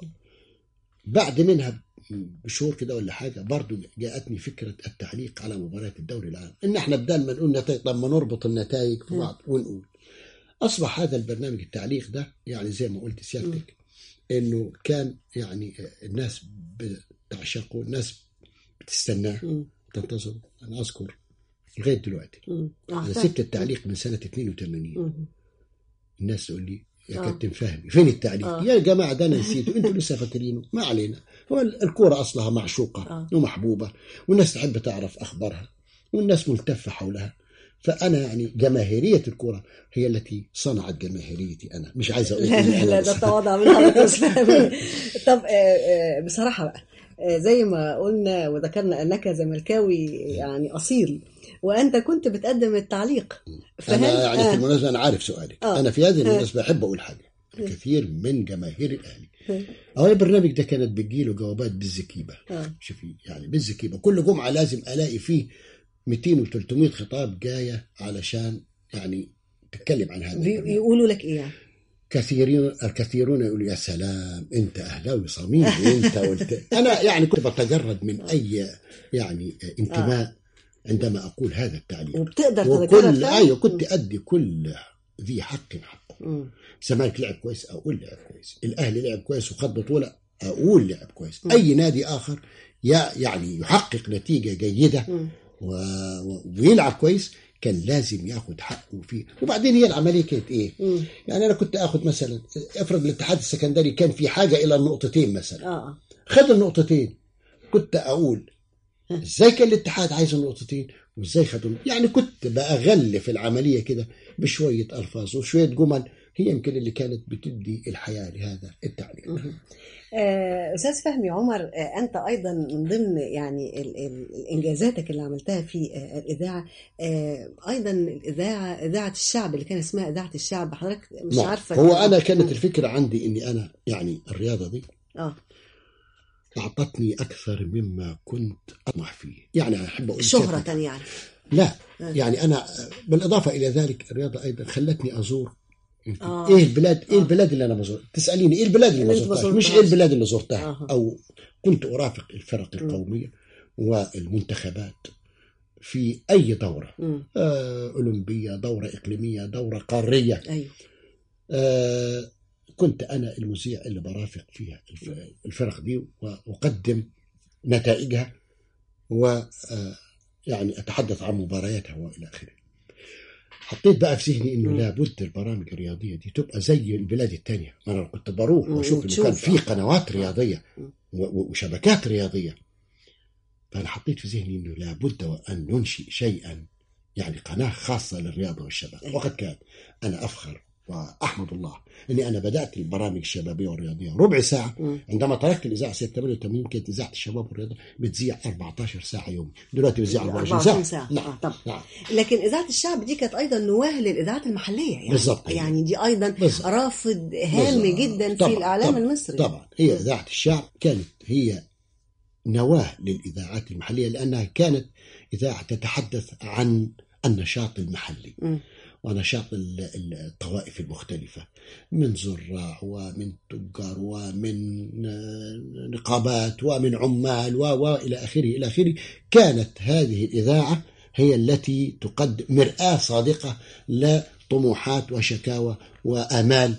بعد منها بشهور كده ولا حاجة برضو جاءتني فكرة التعليق على مباريات الدوري العام، إن إحنا بدل ما نقول نتائج طب ما نربط النتائج في بعض ونقول. أصبح هذا البرنامج التعليق ده يعني زي ما قلت سيادتك إنه كان يعني الناس بتعشقه، الناس بتستناه تنتظر. أنا أذكر لغاية دلوقتي أنا سبت التعليق من سنة 82. الناس تقول لي يا كابتن فهمي فين التعليق؟ يا جماعة ده أنا نسيته، أنتوا لسه فاكرينه. ما علينا، هو الكورة أصلها معشوقة ومحبوبة، والناس تحب تعرف أخبارها، والناس ملتفة حولها. فأنا يعني جماهيرية الكرة هي التي صنعت جماهيريتي أنا، مش عايز أقول لا ده تواضع من حضرتك. طب بصراحة بقى زي ما قلنا وذكرنا أنك زملكاوي يعني أصيل، وأنت كنت بتقدم التعليق. أنا يعني في المناسبة أنا عارف سؤالك. أنا في هذه المناسبة أحب أقول حاجة. الكثير من جماهير الأهلي أو البرنامج ده كانت بتجيله جوابات بالزكيبة. شوفي يعني بالزكيبة كل جمعة لازم ألاقي فيه 200 و 300 خطاب جاية علشان يعني تتكلم عن هذا. يقولوا لك إيه يعني؟ الكثيرون يقولوا يا سلام أنت أهلاوي صميم أنت قلت. أنا يعني كنت بتجرد من أي يعني انتماء عندما أقول هذا التعليق، وبتقدر تتجرد. أيوة كنت أدي كل ذي حق حقه. الزمالك لعب كويس أقول لعب كويس، الأهلي لعب كويس وخد بطولة أقول لعب كويس. أي نادي آخر يعني يحقق نتيجة جيدة ويلعب كويس كان لازم ياخد حقه فيه. وبعدين هي العملية كانت ايه؟ يعني انا كنت اخد مثلا افرض الاتحاد السكندري كان في حاجة الى النقطتين مثلا، خد النقطتين، كنت اقول ازاي كان الاتحاد عايز النقطتين وازاي خدوا، يعني كنت بأغلف العملية كده بشوية الفاظ وشوية جمل هي يمكن اللي كانت بتدي الحياة لهذا التعليق. أستاذ فهمي عمر، أنت أيضا من ضمن يعني إنجازاتك اللي عملتها في الإذاعة أيضا إذاعة الشعب اللي كان اسمها إذاعة الشعب. حضرتك مش عارفة هو أنا كانت الفكرة عندي إني أنا يعني الرياضة دي أعطتني أكثر مما كنت أطمح فيه. يعني أحب أقول شهرة يعني لا يعني أنا بالإضافة إلى ذلك الرياضة أيضا خلتني أزور ايه البلاد اللي انا بزورها. تساليني ايه البلاد اللي ما زرتهاش، مش ايه البلاد اللي زرتها. او كنت ارافق الفرق القوميه والمنتخبات في اي دوره، اولمبيه، دوره اقليميه، دوره قاريه. أيوه. كنت انا المذيع اللي برافق فيها الفرق دي واقدم نتائجها يعني اتحدث عن مبارياتها والى اخره. حطيت بقى في ذهني انه لابد البرامج الرياضيه دي تبقى زي البلاد الثانيه. انا كنت بروح واشوف انه كان في قنوات رياضيه وشبكات رياضيه، فانا حطيت في ذهني انه لابد ان ننشئ شيئا يعني قناه خاصه للرياضه والشباب. وقد كان انا افخر واحمد الله اني انا بدات البرامج الشبابيه والرياضيه ربع ساعه. عندما تركت الاذاعه سنه 88 كانت اذاعه الشباب والرياضه بتذيع 14 ساعه يومي، دلوقتي بتذيع 24 ساعه. نعم. نعم. لكن اذاعه الشعب دي كانت ايضا نواه للاذاعات المحليه يعني. بالضبط. يعني دي ايضا رافد هام جدا في الاعلام المصري. طبعا هي اذاعه الشعب كانت هي نواه للاذاعات المحليه، لانها كانت اذاعه تتحدث عن النشاط المحلي ونشاط الطوائف المختلفة من زراع ومن تجار ومن نقابات ومن عمال وإلى آخره إلى آخره. كانت هذه الإذاعة هي التي تقدم مرآة صادقة لطموحات وشكاوى وآمال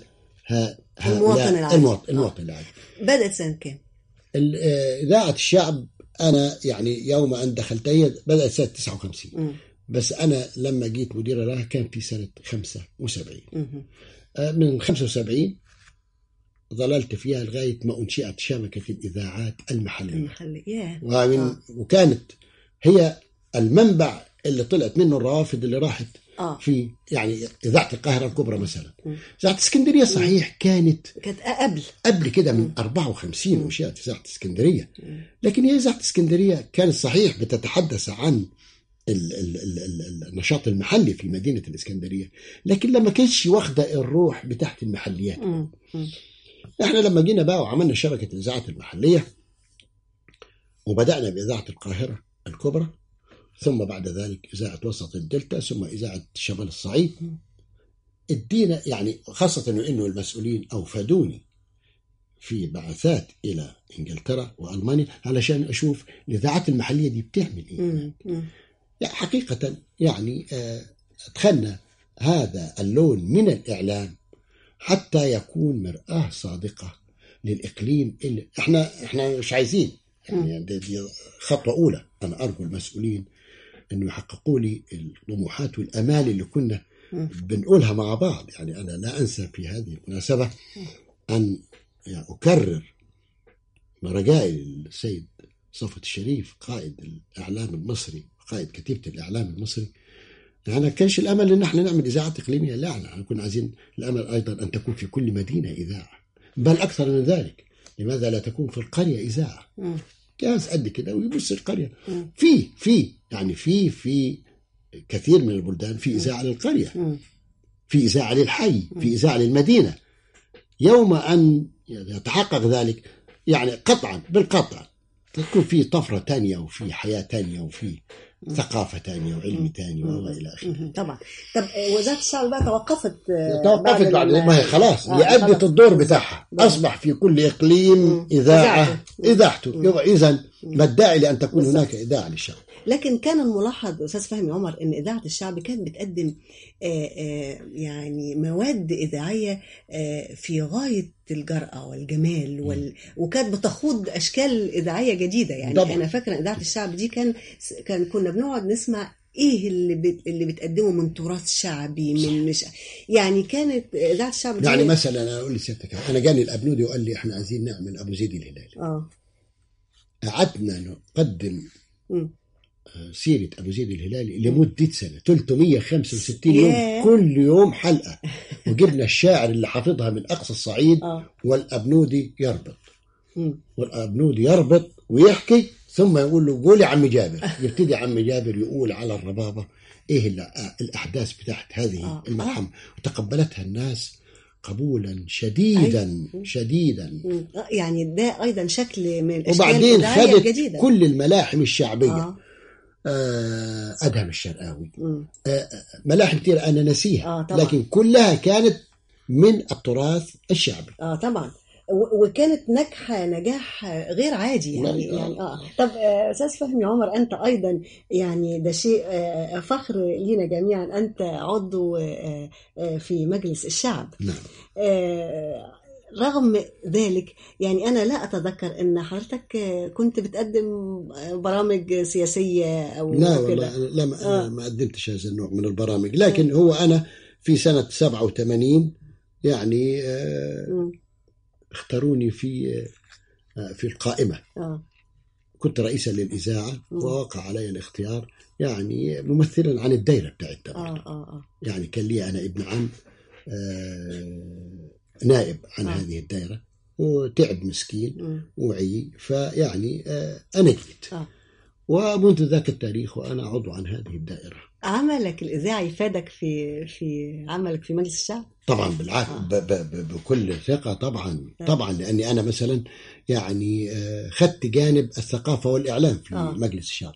المواطن العادي. بدأت سنة كام؟ إذاعة الشعب أنا يعني يوم أن دخلت هي بدأت سنة 59. بس أنا لما جيت مدير لها كان في سنة 75. من 75 ظللت فيها لغاية ما أنشئت شبكة الإذاعات المحلية. وكانت هي المنبع اللي طلعت منه الروافد اللي راحت في يعني إذاعة القاهرة الكبرى مثلا. إذاعة اسكندرية صحيح كانت قبل كده من 54 أنشئت إذاعة اسكندرية، لكن هي إذاعة اسكندرية كانت صحيح بتتحدث عن النشاط المحلي في مدينة الإسكندرية، لكن لما كانش واخدة الروح بتاعت المحليات. احنا لما جينا بقى وعملنا شبكة الإذاعات المحلية وبدأنا بإذاعة القاهرة الكبرى، ثم بعد ذلك إذاعة وسط الدلتا، ثم إذاعة شمال الصعيد، ادينا يعني خاصة إنه المسؤولين أوفدوني في بعثات إلى إنجلترا وألمانيا علشان أشوف الإذاعات المحلية دي بتعمل إيه. يعني حقيقة يعني أدخلنا هذا اللون من الإعلام حتى يكون مرآة صادقة للإقليم اللي إحنا مش عايزين. يعني دي خطوة أولى. أنا أرجو المسؤولين أنه يحققوا لي الطموحات والأمال اللي كنا بنقولها مع بعض. يعني أنا لا أنسى في هذه المناسبة أن يعني أكرر رجائي السيد صفوت الشريف قائد الإعلام المصري، قائد كتيبة الإعلام المصري. يعني كانش الأمل أن احنا نعمل إذاعات إقليمية، لا، احنا كنا عايزين الأمل أيضا أن تكون في كل مدينة إذاعة، بل أكثر من ذلك. لماذا لا تكون في القرية إذاعة؟ جاهز قد كده ويبص القرية. في كثير من البلدان في إذاعة للقرية، في إذاعة للحي، في إذاعة للمدينة. يوم أن يتحقق ذلك يعني قطعا بالقطع تكون في طفرة تانية وفي حياة تانية وفي ثقافة تانية وعلم تاني وإلى آخره. طبعا. طب وزارة الشعب بقى توقفت بعد ما هي خلاص أدت الدور بتاعها، أصبح في كل إقليم إذاعته. يبقى إذن ما الداعي لأن تكون هناك إذاعة للشعب. لكن كان الملاحظ أستاذ فهمي عمر أن إذاعة الشعب كانت بتقدم يعني مواد إذاعية في غاية الجرأة والجمال وكانت بتخوض أشكال إذاعية جديدة. يعني طبعا. أنا فاكرة إذاعة الشعب دي كنا بنقعد نسمع إيه اللي بتقدمه من تراث شعبي، من مش يعني كانت إذاعة الشعب يعني مثلا أنا أقول لسيادتك، أنا جاني الأبنودي وقال لي إحنا عايزين نعمل أبو زيد الهلالي. قعدنا نقدم سيرة أبو زيد الهلالي لمدة سنة 365 يوم، كل يوم حلقة، وجبنا الشاعر اللي حافظها من أقصى الصعيد والأبنودي يربط ويحكي، ثم يقول له قول يا عم جابر. يبتدي عم جابر يقول على الربابة إيه الأحداث بتاعت هذه الملحمة، وتقبلتها الناس قبولا شديدا. يعني ده أيضا شكل من الأشكال وبعدين خدت الجديدة. كل الملاحم الشعبية. أدهم الشرقاوي، ملاحم كتير أنا نسيها، لكن كلها كانت من التراث الشعبي. طبعا. وكانت ناجحة نجاح غير عادي يعني. طب أستاذ فهمي عمر، أنت أيضا يعني ده شيء فخر لينا جميعا، أنت عضو في مجلس الشعب. نعم. رغم ذلك يعني أنا لا أتذكر أن حضرتك كنت بتقدم برامج سياسية أو لا والله لا ما قدمتش هذا النوع من البرامج، لكن هو أنا في سنة 87 يعني اختاروني في القائمة. كنت رئيسا للإذاعة ووقع علي الاختيار يعني ممثلا عن الدائرة بتاعتنا. يعني كان لي أنا ابن عم نائب عن هذه الدائرة، وتعب مسكين وعي، فيعني أنا جيت. ومنذ ذاك التاريخ وأنا عضو عن هذه الدائرة. عملك الإذاعي فادك في عملك في مجلس الشعب؟ طبعا بالعكس، بكل ثقة طبعا لأني أنا مثلا يعني خدت جانب الثقافة والإعلام في مجلس الشعب.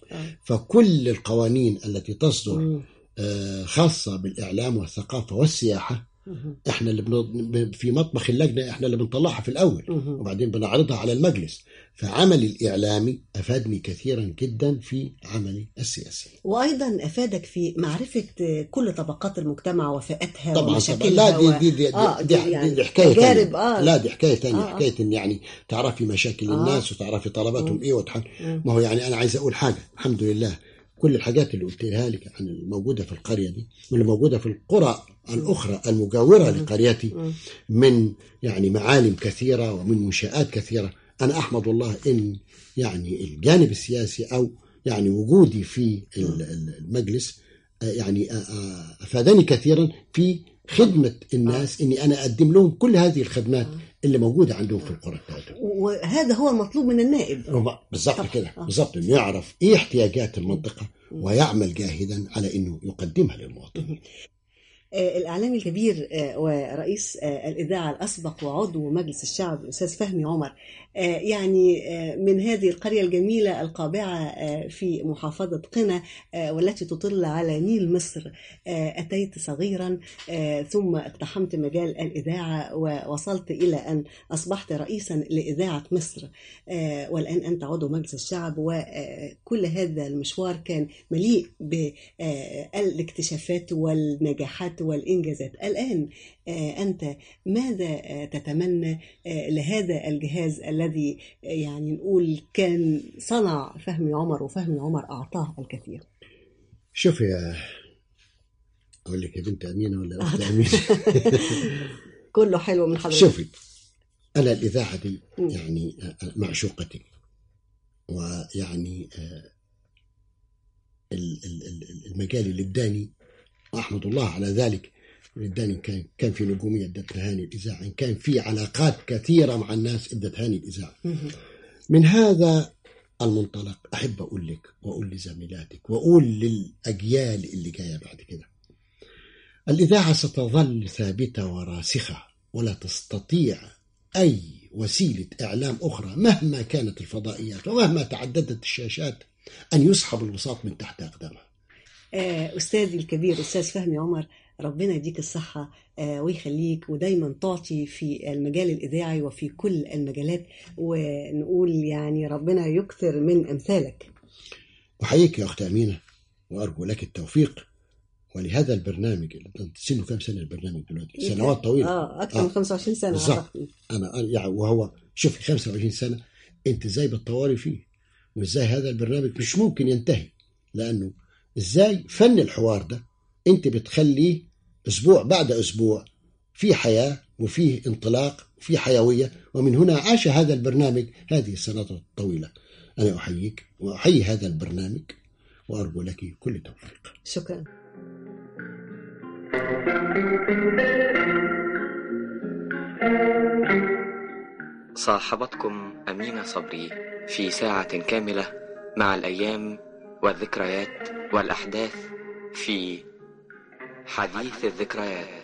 فكل القوانين التي تصدر خاصة بالإعلام والثقافة والسياحة احنا اللي في مطبخ اللجنة احنا اللي بنطلعها في الأول وبعدين بنعرضها على المجلس. فعملي الإعلامي أفادني كثيرا جدا في عملي السياسي، وأيضا أفادك في معرفة كل طبقات المجتمع وفئاتها طبعا ومشاكلها. لا دي حكاية تجارب لا دي حكاية ثانية. حكاية إن يعني تعرفي مشاكل الناس وتعرفي طلباتهم إيه ما هو يعني أنا عايز أقول حاجة، الحمد لله كل الحاجات اللي قلتها لك عن الموجودة في القرية دي واللي موجودة في القرى الأخرى المجاورة لقريتي من يعني معالم كثيرة ومن منشآت كثيرة، أنا أحمد الله إن يعني الجانب السياسي أو يعني وجودي في المجلس يعني أفادني كثيرا في خدمة الناس، إني أنا أقدم لهم كل هذه الخدمات اللي موجودة عندهم في القرى بتاعتهم. وهذا هو المطلوب من النائب بالضبط كده، بالضبط إنه يعرف إيه احتياجات المنطقة ويعمل جاهدا على إنه يقدمها للمواطنين. الإعلامي الكبير ورئيس الإذاعة الأسبق وعضو مجلس الشعب الأستاذ فهمي عمر، يعني من هذه القرية الجميلة القابعة في محافظة قنا والتي تطل على نيل مصر، أتيت صغيرا ثم اقتحمت مجال الإذاعة ووصلت إلى أن أصبحت رئيسا لإذاعة مصر، والآن أنت عضو مجلس الشعب. وكل هذا المشوار كان مليء بالاكتشافات والنجاحات والإنجازات. الآن أنت ماذا تتمنى لهذا الجهاز الذي يعني نقول كان صنع فهمي عمر، وفهمي عمر أعطاه الكثير؟ شوف يا أقول لك يا بنت أمينة ولا أخت أمينة كله حلو من حضرتك. شوفي أنا الإذاعة دي يعني معشوقتي، ويعني المجال اللي اداني أحمد الله على ذلك، اداني كان في نجومية ادتها هاني الإذاعة، كان في علاقات كثيرة مع الناس ادتها هاني الإذاعة. من هذا المنطلق أحب أقول لك وأقول لزميلاتك وأقول للأجيال اللي جاية بعد كده، الإذاعة ستظل ثابتة وراسخة، ولا تستطيع أي وسيلة إعلام أخرى مهما كانت الفضائيات ومهما تعددت الشاشات أن يسحب الوساط من تحت أقدامها. أستاذي الكبير أستاذ فهمي عمر، ربنا يديك الصحة ويخليك، ودايما تعطي في المجال الإذاعي وفي كل المجالات، ونقول يعني ربنا يكثر من أمثالك. أحييك يا أخت أمينة وأرجو لك التوفيق ولهذا البرنامج. اللي سنه كم سنة البرنامج دلوقتي؟ سنوات طويلة، أكثر من 25 سنة بالضبط. أنا يعني وهو شوفي 25 سنة أنت إزاي بتطوري فيه، وإزاي هذا البرنامج مش ممكن ينتهي، لأنه إزاي فن الحوار ده أنت بتخليه أسبوع بعد أسبوع في حياة وفيه انطلاق وفيه حيوية، ومن هنا عاش هذا البرنامج هذه السنوات الطويلة. أنا أحييك وأحيي هذا البرنامج وأرجو لك كل توفيق. شكرا. صاحبتكم أمينة صبري في ساعة كاملة مع الأيام والذكريات والأحداث في حديث الذكريات.